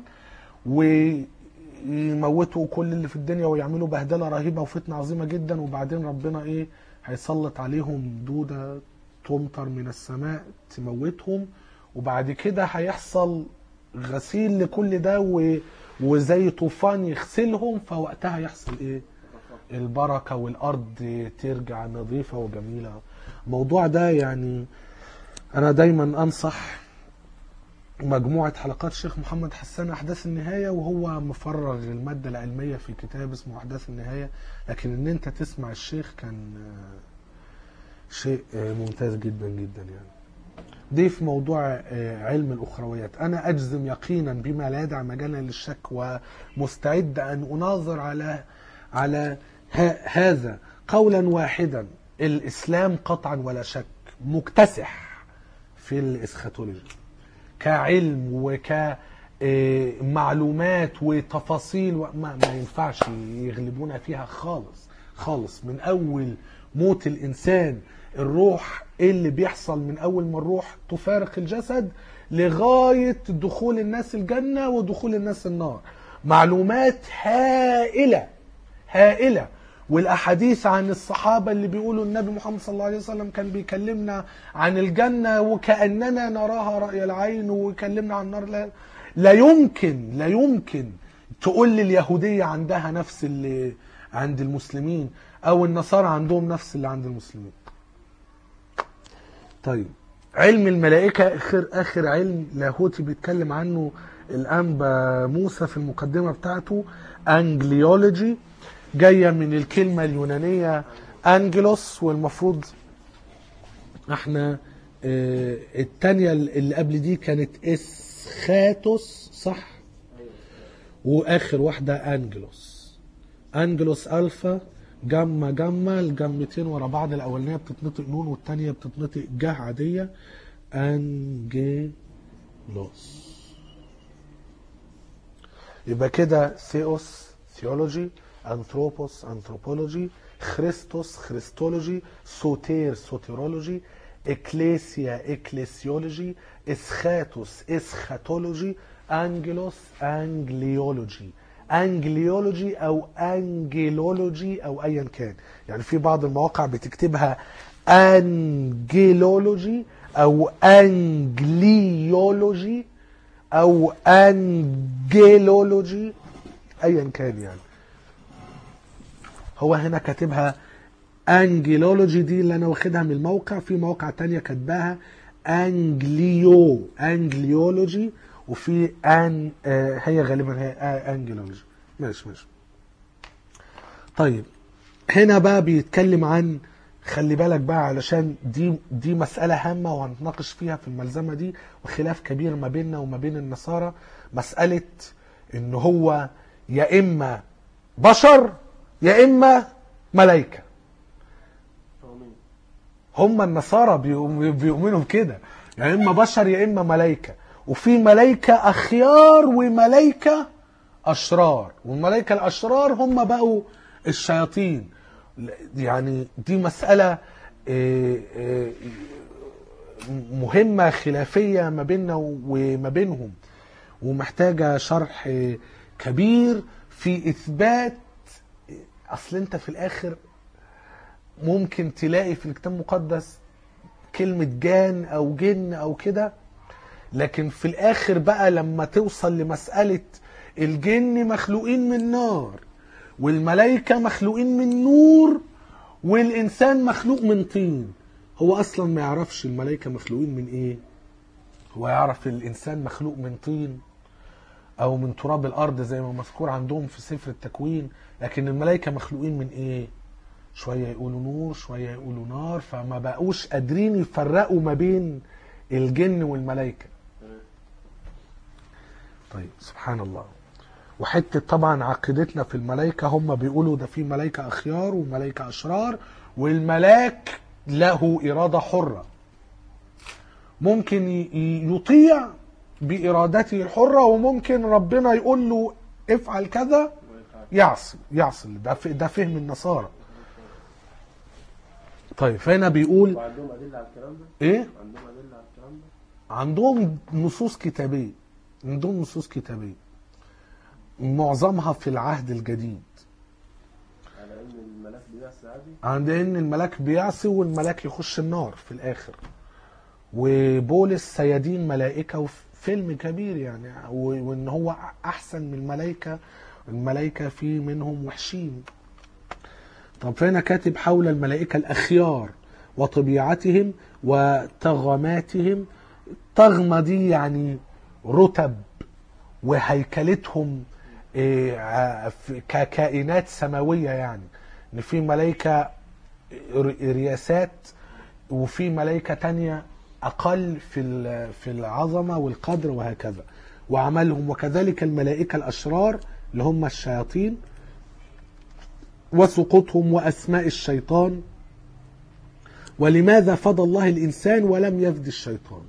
Speaker 1: ويموتوا كل اللي في الدنيا ويعملوا بهدلة رهيبة وفتنة عظيمة جدا، وبعدين ربنا هيسلط عليهم دودة تمطر من السماء تموتهم، وبعد كده هيحصل غسيل لكل ده وزي طوفان يغسلهم، فوقتها يحصل البركة والأرض ترجع نظيفة وجميلة. الموضوع ده يعني أنا دايما أنصح مجموعة حلقات الشيخ محمد حسان أحداث النهاية، وهو مفرغ المادة العلمية في كتاب اسمه أحداث النهاية، لكن إن أنت تسمع الشيخ كان شيء ممتاز جدا جدا يعني. دي في موضوع علم الأخرويات أنا أجزم يقينا بما لا يدع مجالا للشك، ومستعد أن أناظر على هذا قولا واحدا. الإسلام قطعا ولا شك مكتسح في الإسخاتولوجي كعلم وكمعلومات وتفاصيل، ما ينفعش يغلبونا فيها خالص خالص. من أول موت الإنسان، الروح اللي بيحصل من أول ما الروح تفارق الجسد لغاية دخول الناس الجنة ودخول الناس النار، معلومات هائلة هائلة. والأحاديث عن الصحابة اللي بيقولوا النبي محمد صلى الله عليه وسلم كان بيكلمنا عن الجنة وكأننا نراها رأي العين، ويكلمنا عن النار. لا يمكن تقول لي اليهودية عندها نفس اللي عند المسلمين، أو النصارى عندهم نفس اللي عند المسلمين. طيب، علم الملائكة آخر علم لاهوتي بيتكلم عنه الأنبا موسى في المقدمة بتاعته، أنجليولوجي، جاية من الكلمة اليونانية أنجلوس، والمفروض احنا التانية اللي قبل دي كانت اسخاتوس صح، وآخر واحدة أنجلوس ألفا جاما الجمتين ورا بعض، الأولانية بتتنطق نون والتانية بتتنطق جه عادية. أنجلوس يبقى كده ثيوس ثيولوجي، أنثروبوس أنثروبولوجي، خريستوس خريستولوجي، سوتير سوتيرولوجي، إكليسيا إكليسيولوجي، إسخاتوس إسخاتولوجي، أنجلوس أنجليولوجي، أنجليولوجي أو أنجلولوجي أو أيا كان. يعني في بعض المواقع بتكتبها أنجلولوجي أو أنجليولوجي أو أنجلولوجي أيا كان. يعني هو هنا كاتبها أنجلولوجي، دي اللي أنا واخدها من الموقع. في مواقع تانية كاتباها أنجليولوجي، وفي هي غالبا هي أنجلولوجي. ماشي. طيب هنا بقى بيتكلم عن، خلي بالك بقى علشان دي مسألة هامة وهنتناقش فيها في الملزمة دي، وخلاف كبير ما بيننا وما بين النصارى. مسألة إن هو يا إما بشر يا إما ملائكة. هم النصارى بيؤمنوا بكده، يعني إما بشر يا إما ملائكة. وفي ملائكة أخيار وملائكة أشرار، والملائكة الأشرار هم بقوا الشياطين. يعني دي مسألة مهمة خلافية ما بيننا وما بينهم، ومحتاجة شرح كبير في إثبات. أصل أنت في الآخر ممكن تلاقي في الكتاب المقدس كلمة جان أو جن أو كده، لكن في الآخر بقى لما توصل لمسألة الجن مخلوقين من نار، والملائكة مخلوقين من نور، والإنسان مخلوق من طين. هو أصلا ما يعرفش الملائكة مخلوقين من إيه، هو يعرف الإنسان مخلوق من طين أو من تراب الأرض زي ما مذكور عندهم في سفر التكوين. لكن الملائكة مخلوقين من إيه؟ شوية يقولوا نور شوية يقولوا نار، فما بقوش قادرين يفرقوا ما بين الجن والملائكة. طيب سبحان الله. وحتة طبعا عقيدتنا في الملائكة، هم بيقولوا ده في ملائكة أخيار وملائكة أشرار، والملاك له إرادة حرة، ممكن يطيع بإرادته الحرة، وممكن ربنا يقول له افعل كذا يعصي. ده فهم النصارى. طيب فهنا بيقول
Speaker 2: وعندهم أدلة على الكلام ده؟
Speaker 1: إيه؟
Speaker 2: عندهم أدلة على الكلام ده؟
Speaker 1: عندهم نصوص كتابية، معظمها في العهد الجديد،
Speaker 2: على ان الملاك بيعصي عادي،
Speaker 1: عند ان الملاك بيعصي والملاك يخش النار في الاخر. وبولس سيدين ملائكة وفيلم كبير يعني، وان هو احسن من الملائكة في منهم وحشين. طب فهنا كاتب حول الملائكة الاخيار وطبيعتهم وطغماتهم. طغمة دي يعني رتب وهيكلتهم ككائنات سماوية، يعني ان في ملائكة رياسات، وفي ملائكة تانية اقل في العظمة والقدر وهكذا وعملهم. وكذلك الملائكة الاشرار اللي هم الشياطين وسقوطهم واسماء الشيطان. ولماذا فدى الله الانسان ولم يفدي الشيطان؟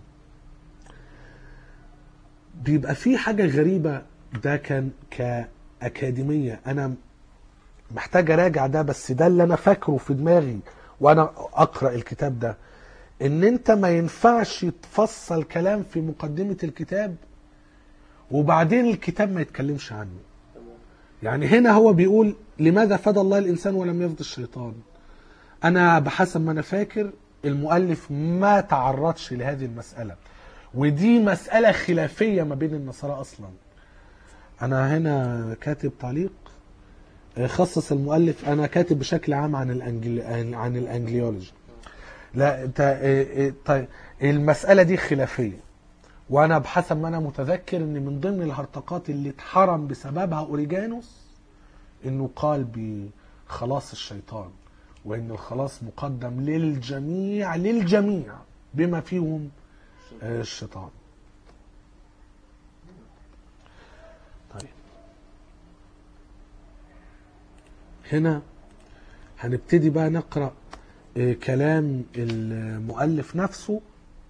Speaker 1: بيبقى في حاجة غريبة. ده كان كأكاديمية، أنا محتاج أراجع ده، بس ده اللي أنا فاكره في دماغي وأنا أقرأ الكتاب ده، إن أنت ما ينفعش تفصل كلام في مقدمة الكتاب وبعدين الكتاب ما يتكلمش عنه. يعني هنا هو بيقول لماذا فدى الله الإنسان ولم يفدي الشيطان. أنا بحسب ما أنا فاكر المؤلف ما تعرضش لهذه المسألة، ودي مسألة خلافية ما بين النصارى أصلا. أنا هنا كاتب تعليق خصص المؤلف، أنا كاتب بشكل عام عن الأنجليولوجي. لا طيب المسألة دي خلافية، وأنا بحسب ما أنا متذكر إن من ضمن الهرطقات اللي اتحرم بسببها أوريجانوس إنه قال بخلاص الشيطان، وإن الخلاص مقدم للجميع بما فيهم الشيطان. طيب هنا هنبتدي بقى نقرأ كلام المؤلف نفسه.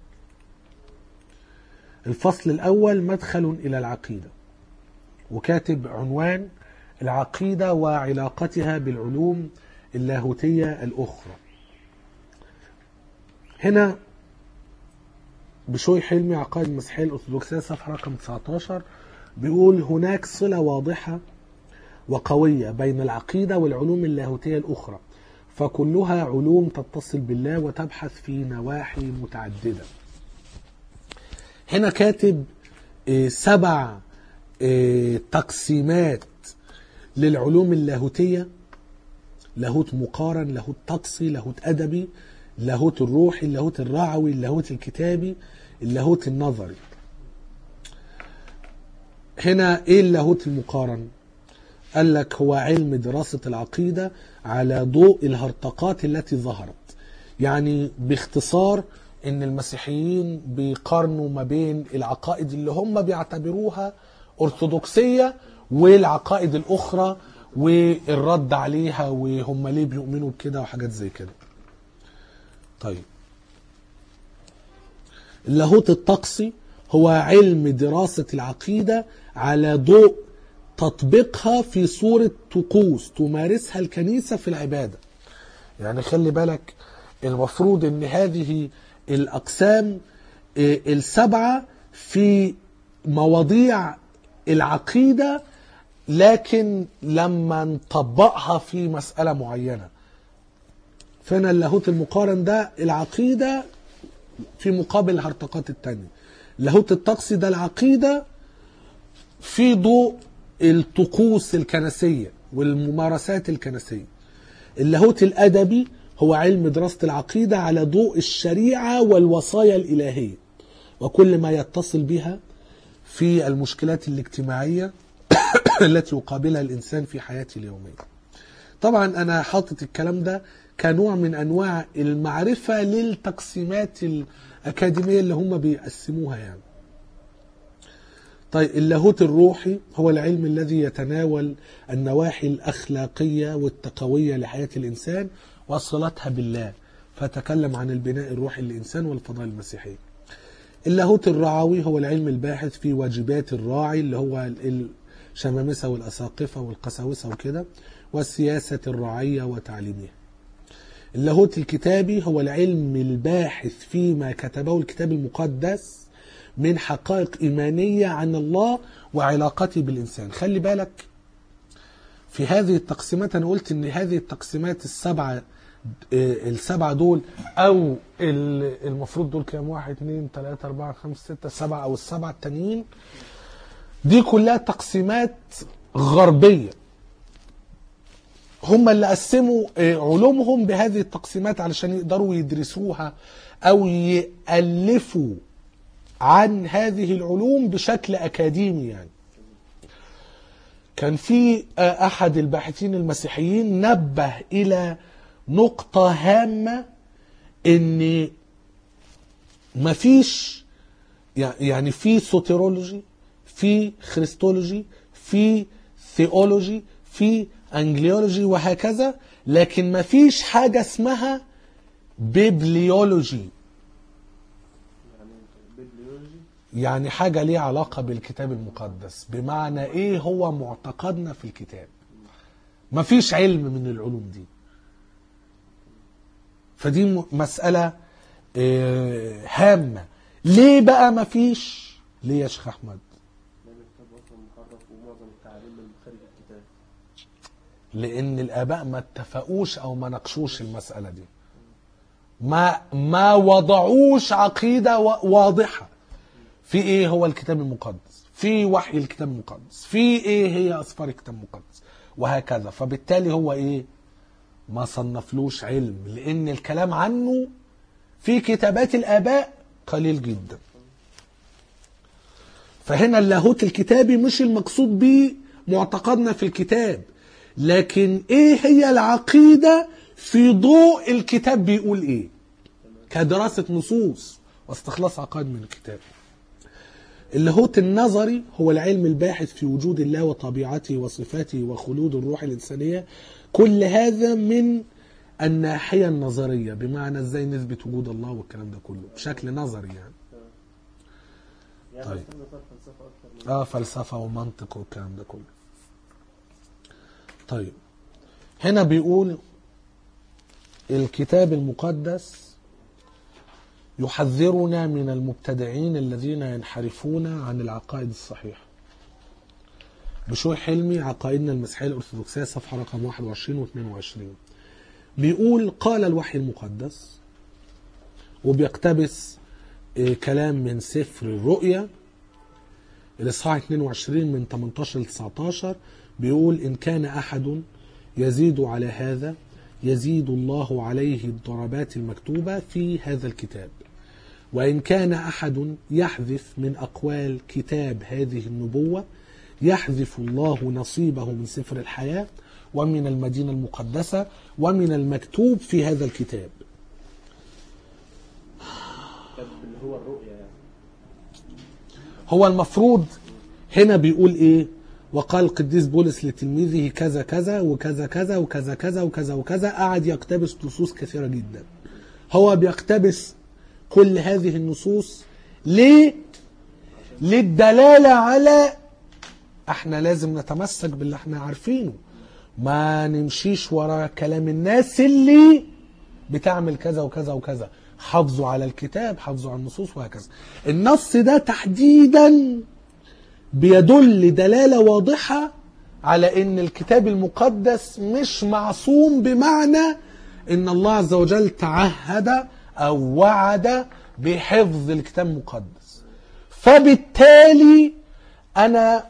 Speaker 1: الفصل الأول مدخل إلى العقيدة، وكاتب عنوان العقيدة وعلاقتها بالعلوم اللاهوتية الأخرى. هنا بشوي حلمي عقائد المسيحية الأرثوذكسية صفحة رقم 19 بيقول هناك صلة واضحة وقوية بين العقيدة والعلوم اللاهوتية الأخرى، فكلها علوم تتصل بالله وتبحث في نواحي متعددة. هنا كاتب 7 تقسيمات للعلوم اللاهوتية: لاهوت مقارن، لاهوت طقسي، لاهوت أدبي، اللاهوت الروحي، اللاهوت الرعوي، اللاهوت الكتابي، اللاهوت النظري. هنا ايه اللاهوت المقارن؟ قال لك هو علم دراسة العقيدة على ضوء الهرطقات التي ظهرت. يعني باختصار ان المسيحيين بيقارنوا ما بين العقائد اللي هم بيعتبروها أرثوذكسية والعقائد الأخرى والرد عليها وهم ليه بيؤمنوا بكده وحاجات زي كده. طيب، اللاهوت الطقسي هو علم دراسة العقيدة على ضوء تطبيقها في صورة طقوس تمارسها الكنيسة في العبادة. يعني خلي بالك، المفروض ان هذه الأقسام 7 في مواضيع العقيدة، لكن لما نطبقها في مسألة معينة. فهنا اللاهوت المقارن ده العقيدة في مقابل الهرطقات التانية. اللاهوت الطقسي ده العقيدة في ضوء الطقوس الكنسية والممارسات الكنسية. اللاهوت الأدبي هو علم دراسة العقيدة على ضوء الشريعة والوصايا الإلهية وكل ما يتصل بها في المشكلات الاجتماعية التي يقابلها الإنسان في حياته اليومية. طبعا أنا حاطط الكلام ده كنوع من أنواع المعرفة للتقسيمات الأكاديمية اللي هم بيقسموها يعني. طيب، اللاهوت الروحي هو العلم الذي يتناول النواحي الأخلاقية والتقوية لحياة الإنسان وصلتها بالله، فتكلم عن البناء الروحي للإنسان والفضائل المسيحية. اللاهوت الرعوي هو العلم الباحث في واجبات الراعي اللي هو الشمامسة والأساقفة والقساوسة وكده، والسياسة الرعية وتعليمها. اللاهوت الكتابي هو العلم الباحث فيما كتبه الكتاب المقدس من حقائق إيمانية عن الله وعلاقته بالإنسان. خلي بالك في هذه التقسيمات، أنا قلت إن هذه التقسيمات السبعة دول، أو المفروض دول كام؟ 1 2 3 4 5 6 7 أو ال7 التانيين، دي كلها تقسيمات غربية. هم اللي قسموا علومهم بهذه التقسيمات علشان يقدروا يدرسوها أو يألفوا عن هذه العلوم بشكل أكاديمي. يعني كان في أحد الباحثين المسيحيين نبه إلى نقطة هامة، إن مفيش يعني في سوتيرولوجي، في خريستولوجي، في ثيولوجي، في أنجليولوجي وهكذا، لكن مفيش حاجة اسمها بيبليولوجي. يعني حاجة ليها علاقة بالكتاب المقدس، بمعنى ايه هو معتقدنا في الكتاب. مفيش علم من العلوم دي. فدي مسألة هامة. ليه بقى مفيش؟ ليه يا شيخ أحمد؟ لأن الآباء ما اتفقوش أو ما ناقشوش المسألة دي، ما وضعوش عقيدة واضحة في ايه هو الكتاب المقدس، في وحي الكتاب المقدس، في ايه هي أسفار الكتاب المقدس وهكذا. فبالتالي هو ايه؟ ما صنفلوش علم، لأن الكلام عنه في كتابات الآباء قليل جدا. فهنا اللاهوت الكتابي مش المقصود به معتقدنا في الكتاب، لكن ايه هي العقيدة في ضوء الكتاب بيقول ايه، كدراسة نصوص واستخلاص عقائد من الكتاب. اللاهوت النظري هو العلم الباحث في وجود الله وطبيعته وصفاته وخلود الروح الإنسانية. كل هذا من الناحية النظرية، بمعنى ازاي نثبت وجود الله والكلام ده كله بشكل نظري يعني. طيب، فلسفة ومنطق والكلام ده كله. طيب، هنا بيقول الكتاب المقدس يحذرنا من المبتدعين الذين ينحرفون عن العقائد الصحيحة. بشوي حلمي، عقائدنا المسيحية الأرثوذكسية، صفحة رقم 21 و 22. بيقول قال الوحي المقدس، وبيقتبس كلام من سفر الرؤيا الإصحاح 22 من 18 ل 19. بيقول إن كان أحد يزيد على هذا يزيد الله عليه الضربات المكتوبة في هذا الكتاب، وإن كان أحد يحذف من أقوال كتاب هذه النبوة يحذف الله نصيبه من سفر الحياة ومن المدينة المقدسة ومن المكتوب في هذا الكتاب.
Speaker 2: هو الرؤيا يعني.
Speaker 1: هو المفروض هنا بيقول ايه؟ وقال القديس بولس لتلميذه كذا كذا وكذا كذا وكذا كذا وكذا وكذا. قعد يقتبس نصوص كثيرة جدا. هو بيقتبس كل هذه النصوص ليه؟ للدلالة على احنا لازم نتمسك باللي احنا عارفينه، ما نمشيش ورا كلام الناس اللي بتعمل كذا وكذا وكذا. حافظوا على الكتاب، حافظوا على النصوص وهكذا. النص ده تحديدا بيدل دلالة واضحة على ان الكتاب المقدس مش معصوم، بمعنى ان الله عز وجل تعهد او وعد بحفظ الكتاب المقدس. فبالتالي انا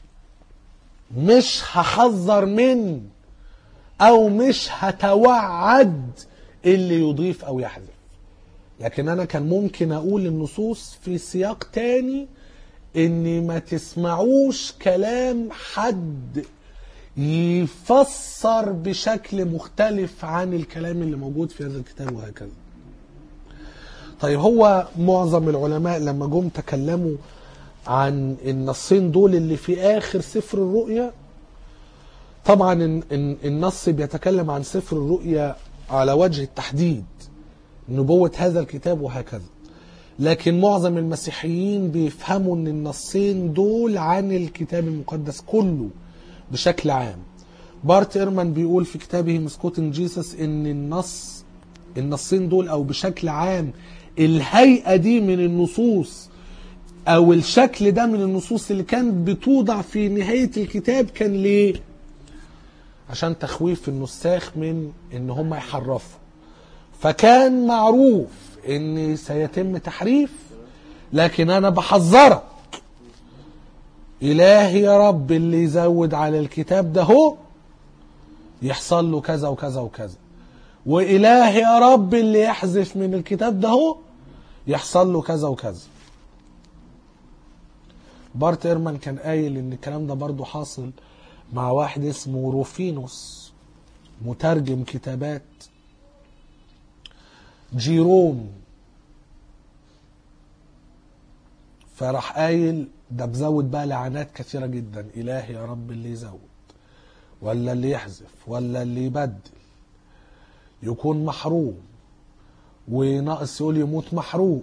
Speaker 1: مش هحذر من او مش هتوعد اللي يضيف او يحذف. لكن انا كان ممكن اقول النصوص في سياق تاني ان ما تسمعوش كلام حد يفسر بشكل مختلف عن الكلام اللي موجود في هذا الكتاب وهكذا. طيب هو معظم العلماء لما جم تكلموا عن النصين دول اللي في آخر سفر الرؤيا، طبعا النص بيتكلم عن سفر الرؤيا على وجه التحديد، نبوة هذا الكتاب وهكذا. لكن معظم المسيحيين بيفهموا ان النصين دول عن الكتاب المقدس كله بشكل عام. بارت إيرمان بيقول في كتابه مسكوتنج جيسس ان النصين دول او بشكل عام الهيئة دي من النصوص او الشكل ده من النصوص اللي كانت بتوضع في نهاية الكتاب كان ليه؟ عشان تخويف النساخ من ان هم يحرفوا. فكان معروف ان سيتم تحريف، لكن انا بحذرك الهي يا رب اللي يزود على الكتاب ده هو يحصل له كذا وكذا وكذا، والهي يا رب اللي يحذف من الكتاب ده هو يحصل له كذا وكذا. بارت إيرمان كان قايل ان الكلام ده برضو حاصل مع واحد اسمه روفينوس مترجم كتابات جيروم، فراح قايل ده بزود بقى لعنات كثيرة جدا، إلهي يا رب اللي يزود ولا اللي يحذف ولا اللي يبدل يكون محروم، وناقص يقول يموت محروق،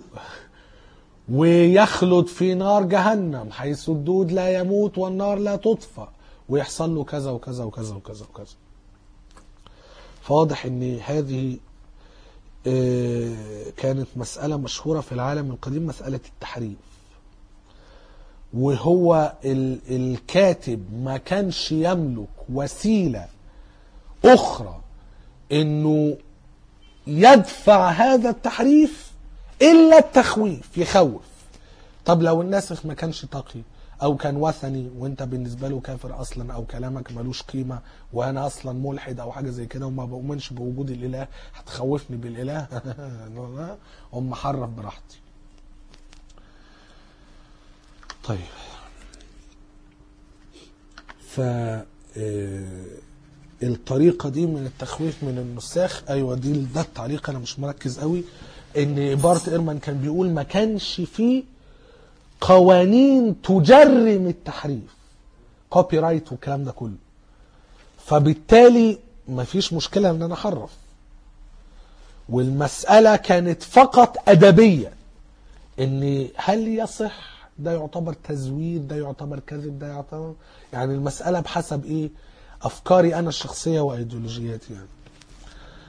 Speaker 1: ويخلد في نار جهنم حيث الدود لا يموت والنار لا تطفأ، ويحصل له كذا وكذا وكذا وكذا وكذا. فواضح ان هذه كانت مسألة مشهورة في العالم القديم، مسألة التحريف. وهو الكاتب ما كانش يملك وسيلة أخرى إنه يدفع هذا التحريف إلا التخويف، يخوف. طب لو الناسخ ما كانش تقي أو كان وثني وانت بالنسبة له كافر أصلا، أو كلامك ملوش قيمة وأنا أصلا ملحد أو حاجة زي كده وما بؤمنش بوجود الإله، هتخوفني بالإله؟ هم حرف براحتي. طيب الطريقة دي من التخويف من النساخ، أيوة ده التعليق، أنا مش مركز قوي. إن بارت إيرمان كان بيقول ما كانش فيه قوانين تجرم التحريف، كوبي رايت والكلام ده كله، فبالتالي ما فيش مشكلة ان انا احرف. والمسألة كانت فقط أدبية، ان هل يصح ده يعتبر تزوير، ده يعتبر كذب، ده يعتبر يعني المسألة بحسب ايه؟ افكاري انا الشخصية وايديولوجياتي يعني.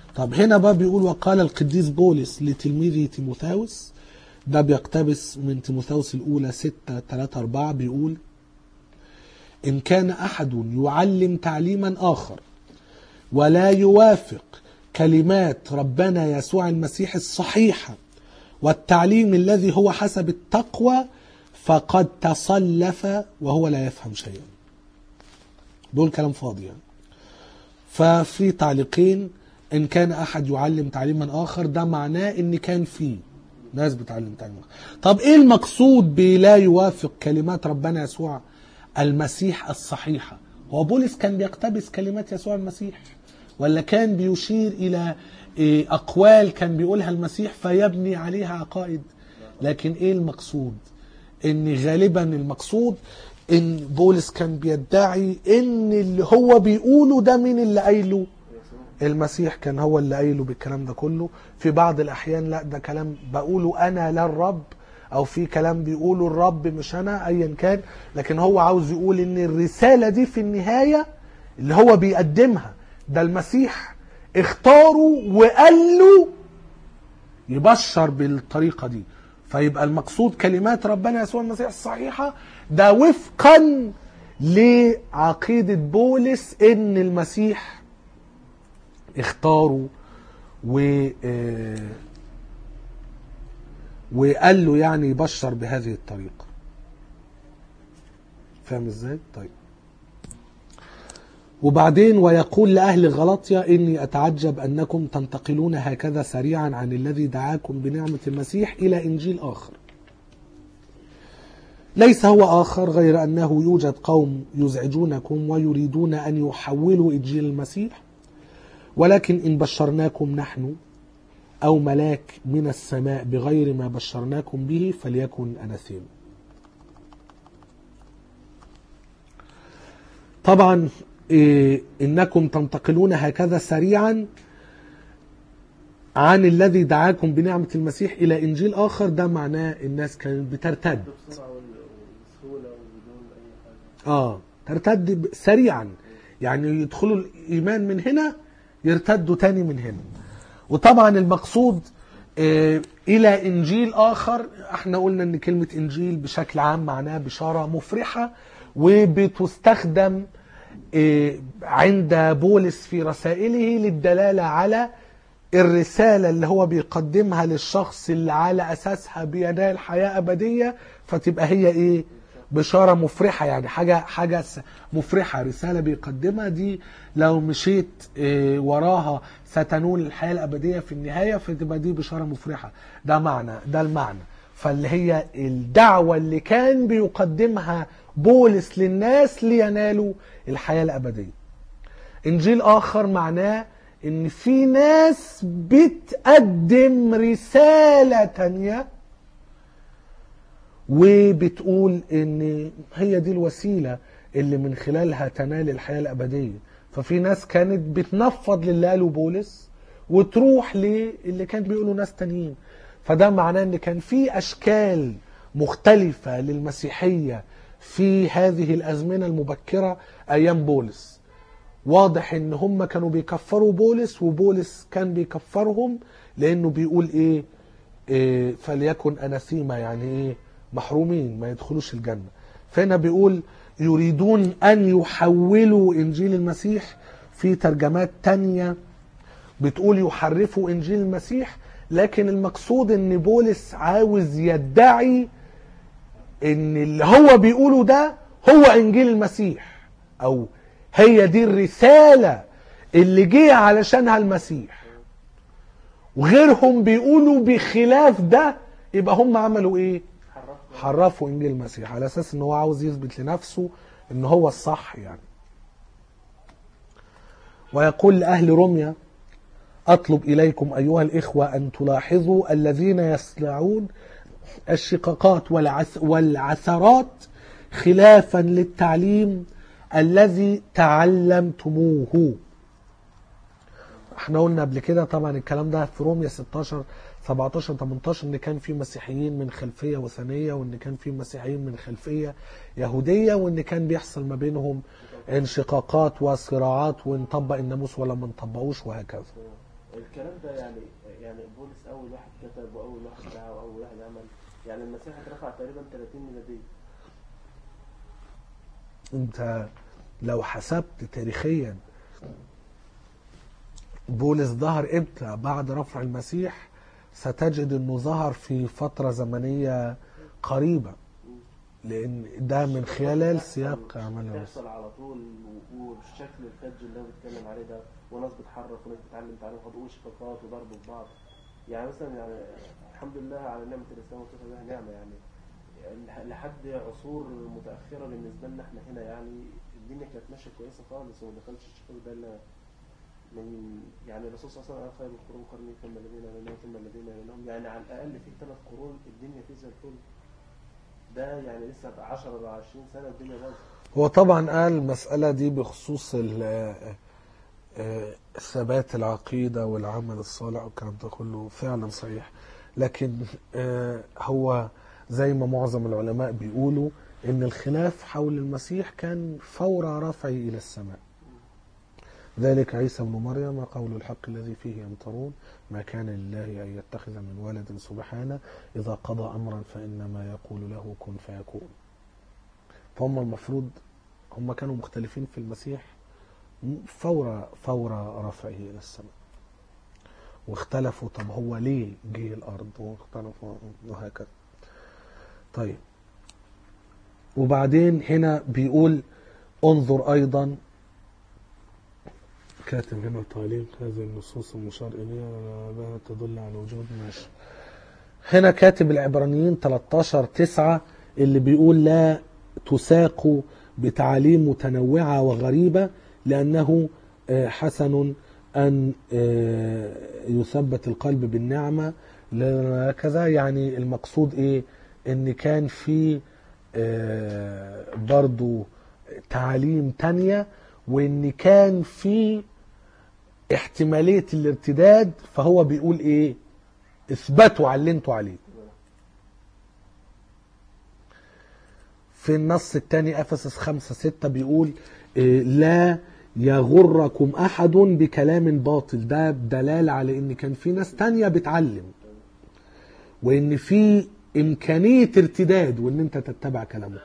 Speaker 1: طب هنا بقى بيقول وقال القديس بولس لتلميذه تيموثاوس، ده بيقتبس من تيموثاوس الأولى 6:3-4، بيقول إن كان أحد يعلم تعليما آخر ولا يوافق كلمات ربنا يسوع المسيح الصحيحة والتعليم الذي هو حسب التقوى فقد تصلف وهو لا يفهم شيئا. دول كلام فاضي يعني. ففي تعليقين، إن كان أحد يعلم تعليما آخر ده معناه إن كان فيه ناس بتعلم تعليما آخر. طب إيه المقصود بلا يوافق كلمات ربنا يسوع المسيح الصحيحة؟ هو بولس كان بيقتبس كلمات يسوع المسيح ولا كان بيشير إلى أقوال كان بيقولها المسيح فيبني عليها عقائد؟ لكن إيه المقصود؟ إن غالبا المقصود إن بولس كان بيدعي إن اللي هو بيقوله ده مين اللي قايله؟ المسيح كان هو اللي قايله بالكلام ده كله. في بعض الأحيان لا ده كلام بقوله أنا لا الرب، أو في كلام بيقوله الرب مش أنا، أيا كان. لكن هو عاوز يقول إن الرسالة دي في النهاية اللي هو بيقدمها ده المسيح اختاره وقال له يبشر بالطريقة دي. فيبقى المقصود كلمات ربنا يسوع المسيح الصحيحة ده وفقا لعقيدة بولس ان المسيح اختاره وقال له يعني يبشر بهذه الطريقة. فاهم ازاي؟ طيب. وبعدين ويقول لأهل غلطية إني أتعجب أنكم تنتقلون هكذا سريعا عن الذي دعاكم بنعمة المسيح إلى إنجيل آخر، ليس هو آخر غير أنه يوجد قوم يزعجونكم ويريدون أن يحولوا إنجيل المسيح، ولكن إن بشرناكم نحن أو ملاك من السماء بغير ما بشرناكم به فليكن أناثيم. طبعا إنكم تنتقلون هكذا سريعا عن الذي دعاكم بنعمة المسيح إلى إنجيل آخر، ده معناه الناس كانت بترتد ترتد سريعا، يعني يدخلوا الإيمان من هنا يرتدوا تاني من هنا. وطبعا المقصود إلى إنجيل آخر، احنا قلنا ان كلمة إنجيل بشكل عام معناها بشارة مفرحة، وبتستخدم عند بولس في رسائله للدلالة على الرسالة اللي هو بيقدمها للشخص اللي على أساسها بينال حياة أبدية، فتبقى هي إيه؟ بشارة مفرحة، يعني حاجة مفرحة، رسالة بيقدمها دي لو مشيت وراها ستنول الحياة الأبدية في النهاية، فتبقى دي بشارة مفرحة. ده المعنى. فاللي هي الدعوة اللي كان بيقدمها بولس للناس لينالوا الحياة الأبدية. إنجيل آخر معناه إن في ناس بتقدم رسالة تانية وبتقول إن هي دي الوسيلة اللي من خلالها تنال الحياة الأبدية. ففي ناس كانت بتنفض للي قاله بولس وتروح للي كان بيقولوا ناس تانيين. فده معناه إن كان في أشكال مختلفة للمسيحية في هذه الأزمنة المبكرة أيام بولس. واضح إن هم كانوا بيكفروا بولس، وبولس كان بيكفرهم لأنه بيقول إيه فليكن أناثيما، يعني إيه؟ محرومين ما يدخلوش الجنة. فهنا بيقول يريدون أن يحولوا إنجيل المسيح. في ترجمات تانية بتقول يحرفوا إنجيل المسيح، لكن المقصود إن بولس عاوز يدعي إن اللي هو بيقوله ده هو إنجيل المسيح، أو هي دي الرسالة اللي جه علشانها المسيح، وغيرهم بيقولوا بخلاف ده، يبقى هم عملوا إيه؟ حرفوا إنجيل المسيح، على أساس إن هو عاوز يثبت لنفسه إن هو الصح يعني. ويقول لأهل روميا أطلب إليكم أيها الإخوة أن تلاحظوا الذين يصنعون الشقاقات والعثرات خلافا للتعليم الذي تعلمتموه. احنا قلنا قبل كده طبعا الكلام ده في روميا 16 17 18 ان كان في مسيحيين من خلفية وثنية، وان كان في مسيحيين من خلفية يهودية، وان كان بيحصل ما بينهم انشقاقات وصراعات، ونطبق الناموس ولا ما نطبقوش وهكذا.
Speaker 2: الكلام ده يعني بولس اول واحد كتب واول واحد دعا واول واحد عمل. يعني المسيح اترفع تقريبا 30 ميلادية.
Speaker 1: انت لو حسبت تاريخيا بولس ظهر امتى بعد رفع المسيح، ستجد انه ظهر في فترة زمنية قريبة، لان ده من خلال سياق اعمال الرسل.
Speaker 2: بتحصل على طول، والشكل الفج اللي هو بيتكلم عليه ده، وناس بتحرف وناس بتعلم تعليم خطأ واشتقاقات وضرب في بعض. يعني مثلا الحمد لله على نعمة الإسلام وكفى بها نعمة. يعني لحد عصور متأخرة بالنسبة لنا احنا هنا يعني الدنيا كانت ماشية كويسة خالص، وما دخلش الشقاق ده إلا من يعني الرسول صلى الله عليه وسلم قال خير القرون قرني ثم الذين يلونهم ثم الذين يلونهم. يعني على الأقل في 3 قرون الدنيا فيه زي الفل. ده يعني لسه 10 ولا 20 سنة الدنيا باظت.
Speaker 1: هو طبعا قال المسألة دي بخصوص ثبات العقيدة والعمل الصالح والكلام ده كله فعلا صحيح، لكن هو زي ما معظم العلماء بيقولوا ان الخلاف حول المسيح كان فور رفعه الى السماء. ذلك عيسى بن مريم قول الحق الذي فيه يمترون ما كان لله ان يتخذ من ولد سبحانه اذا قضى امرا فانما يقول له كن فيكون. فهم المفروض هم كانوا مختلفين في المسيح فور رفعه الى السماء، واختلفوا طب هو ليه جه الارض، واختلفوا وهكذا. طيب وبعدين هنا بيقول انظر ايضا، كاتب هنا تعليق هذه النصوص المشار اليها لا تدل على وجود ماشي. هنا كاتب العبرانيين 13:9 اللي بيقول لا تساق بتعاليم متنوعة وغريبة لأنه حسن أن يثبت القلب بالنعمة كذا. يعني المقصود إيه؟ إن كان في برضو تعاليم تانية، وإن كان في احتمالية الارتداد، فهو بيقول إيه؟ اثبتوا على اللي انتوا عليه. في النص الثاني أفسس 5:6 بيقول لا يغركم أحد بكلام باطل. ده دلالة على إن كان في ناس تانية بتعلم، وإن في إمكانية ارتداد وإن أنت تتبع كلامه.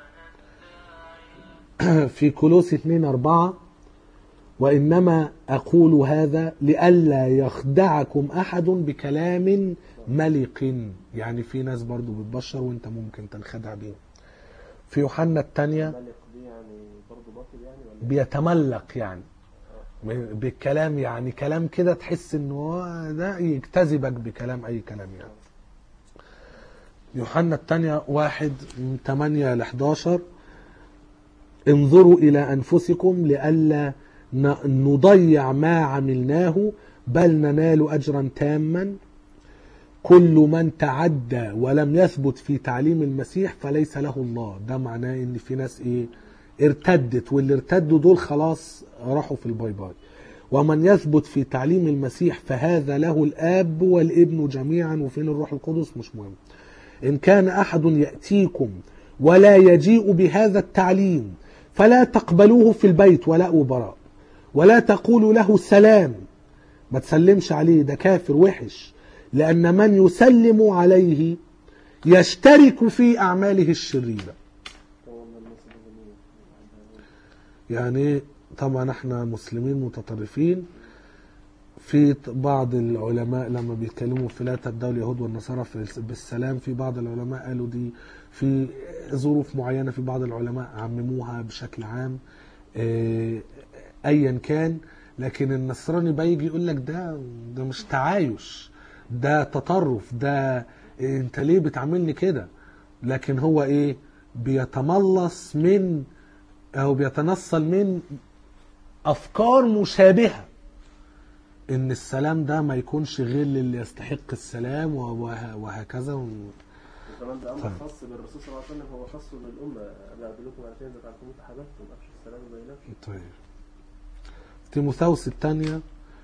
Speaker 1: في كولوسي 2:4 وإنما أقول هذا لئلا يخدعكم أحد بكلام ملق. يعني في ناس برضو بتبشر وإنت ممكن تنخدع بيهم. في يوحنا الثانية
Speaker 2: ملك دي يعني برضه باطل يعني ولا
Speaker 1: بيتملق يعني بالكلام، يعني كلام كده تحس انه ده يجتذبك بكلام اي كلام يعني. يوحنا الثانية 1:8-11 انظروا الى انفسكم لئلا نضيع ما عملناه بل ننال اجرا تاما. كل من تعدى ولم يثبت في تعليم المسيح فليس له الله. ده معناه ان في ناس ايه ارتدت، واللي ارتدوا دول خلاص راحوا في الباي باي. ومن يثبت في تعليم المسيح فهذا له الاب والابن جميعا. وفين الروح القدس مش مهم. ان كان احد ياتيكم ولا يجيء بهذا التعليم فلا تقبلوه في البيت ولا براء، ولا تقولوا له سلام. ما تسلمش عليه، ده كافر وحش، لأن من يسلم عليه يشترك في أعماله الشريرة. يعني طبعا احنا مسلمين متطرفين. في بعض العلماء لما بيتكلموا في لا تبدأوا اليهود والنصارى بالسلام، في بعض العلماء قالوا دي في ظروف معينة، في بعض العلماء عمموها بشكل عام. ايا كان، لكن النصراني بيجي يقول لك ده مش تعايش، ده تطرف، ده انت ليه بتعاملني كده؟ لكن هو ايه؟ بيتملص من او بيتنصل من افكار مشابهة ان السلام ده ما يكونش غير للي يستحق السلام وهكذا.
Speaker 2: وكمان ده امر خاص بالرسول صلى الله عليه وسلم، هو خاص بالامه. لا ادلكم على شيء اذا فعلتم تحاببتم افشوا السلام بينكم.
Speaker 1: طيب تيموثاوس الثانية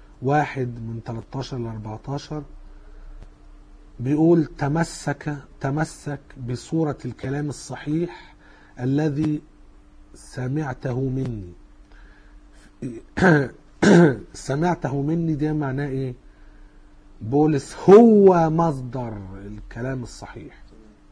Speaker 1: 1:13-14 بيقول تمسك بصورة الكلام الصحيح الذي سمعته مني. سمعته مني ده معناه ايه؟ بولس هو مصدر الكلام الصحيح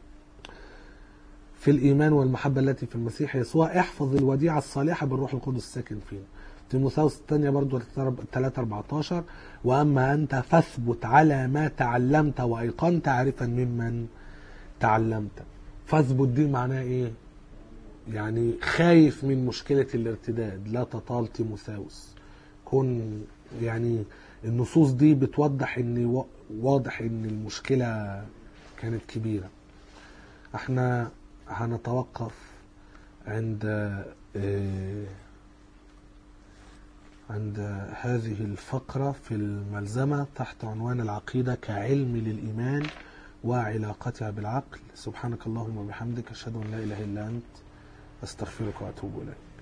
Speaker 1: في الإيمان والمحبة التي في المسيح يسوع. احفظ الوديعة الصالحة بالروح القدس الساكن فينا. تيموثاوس الثانية برضو 3:14 وأما أنت فاثبت على ما تعلمت وأيقنت عارفا ممن تعلمت. فاثبت دي معناه إيه؟ يعني خايف من مشكلة الارتداد، لا تطال تيموثاوس. كون يعني النصوص دي بتوضح ان واضح ان المشكلة كانت كبيرة. احنا هنتوقف عند هذه الفقرة في الملزمة تحت عنوان العقيدة كعلم للإيمان وعلاقتها بالعقل. سبحانك اللهم وبحمدك أشهد أن لا إله إلا أنت أستغفرك وأتوب إليك.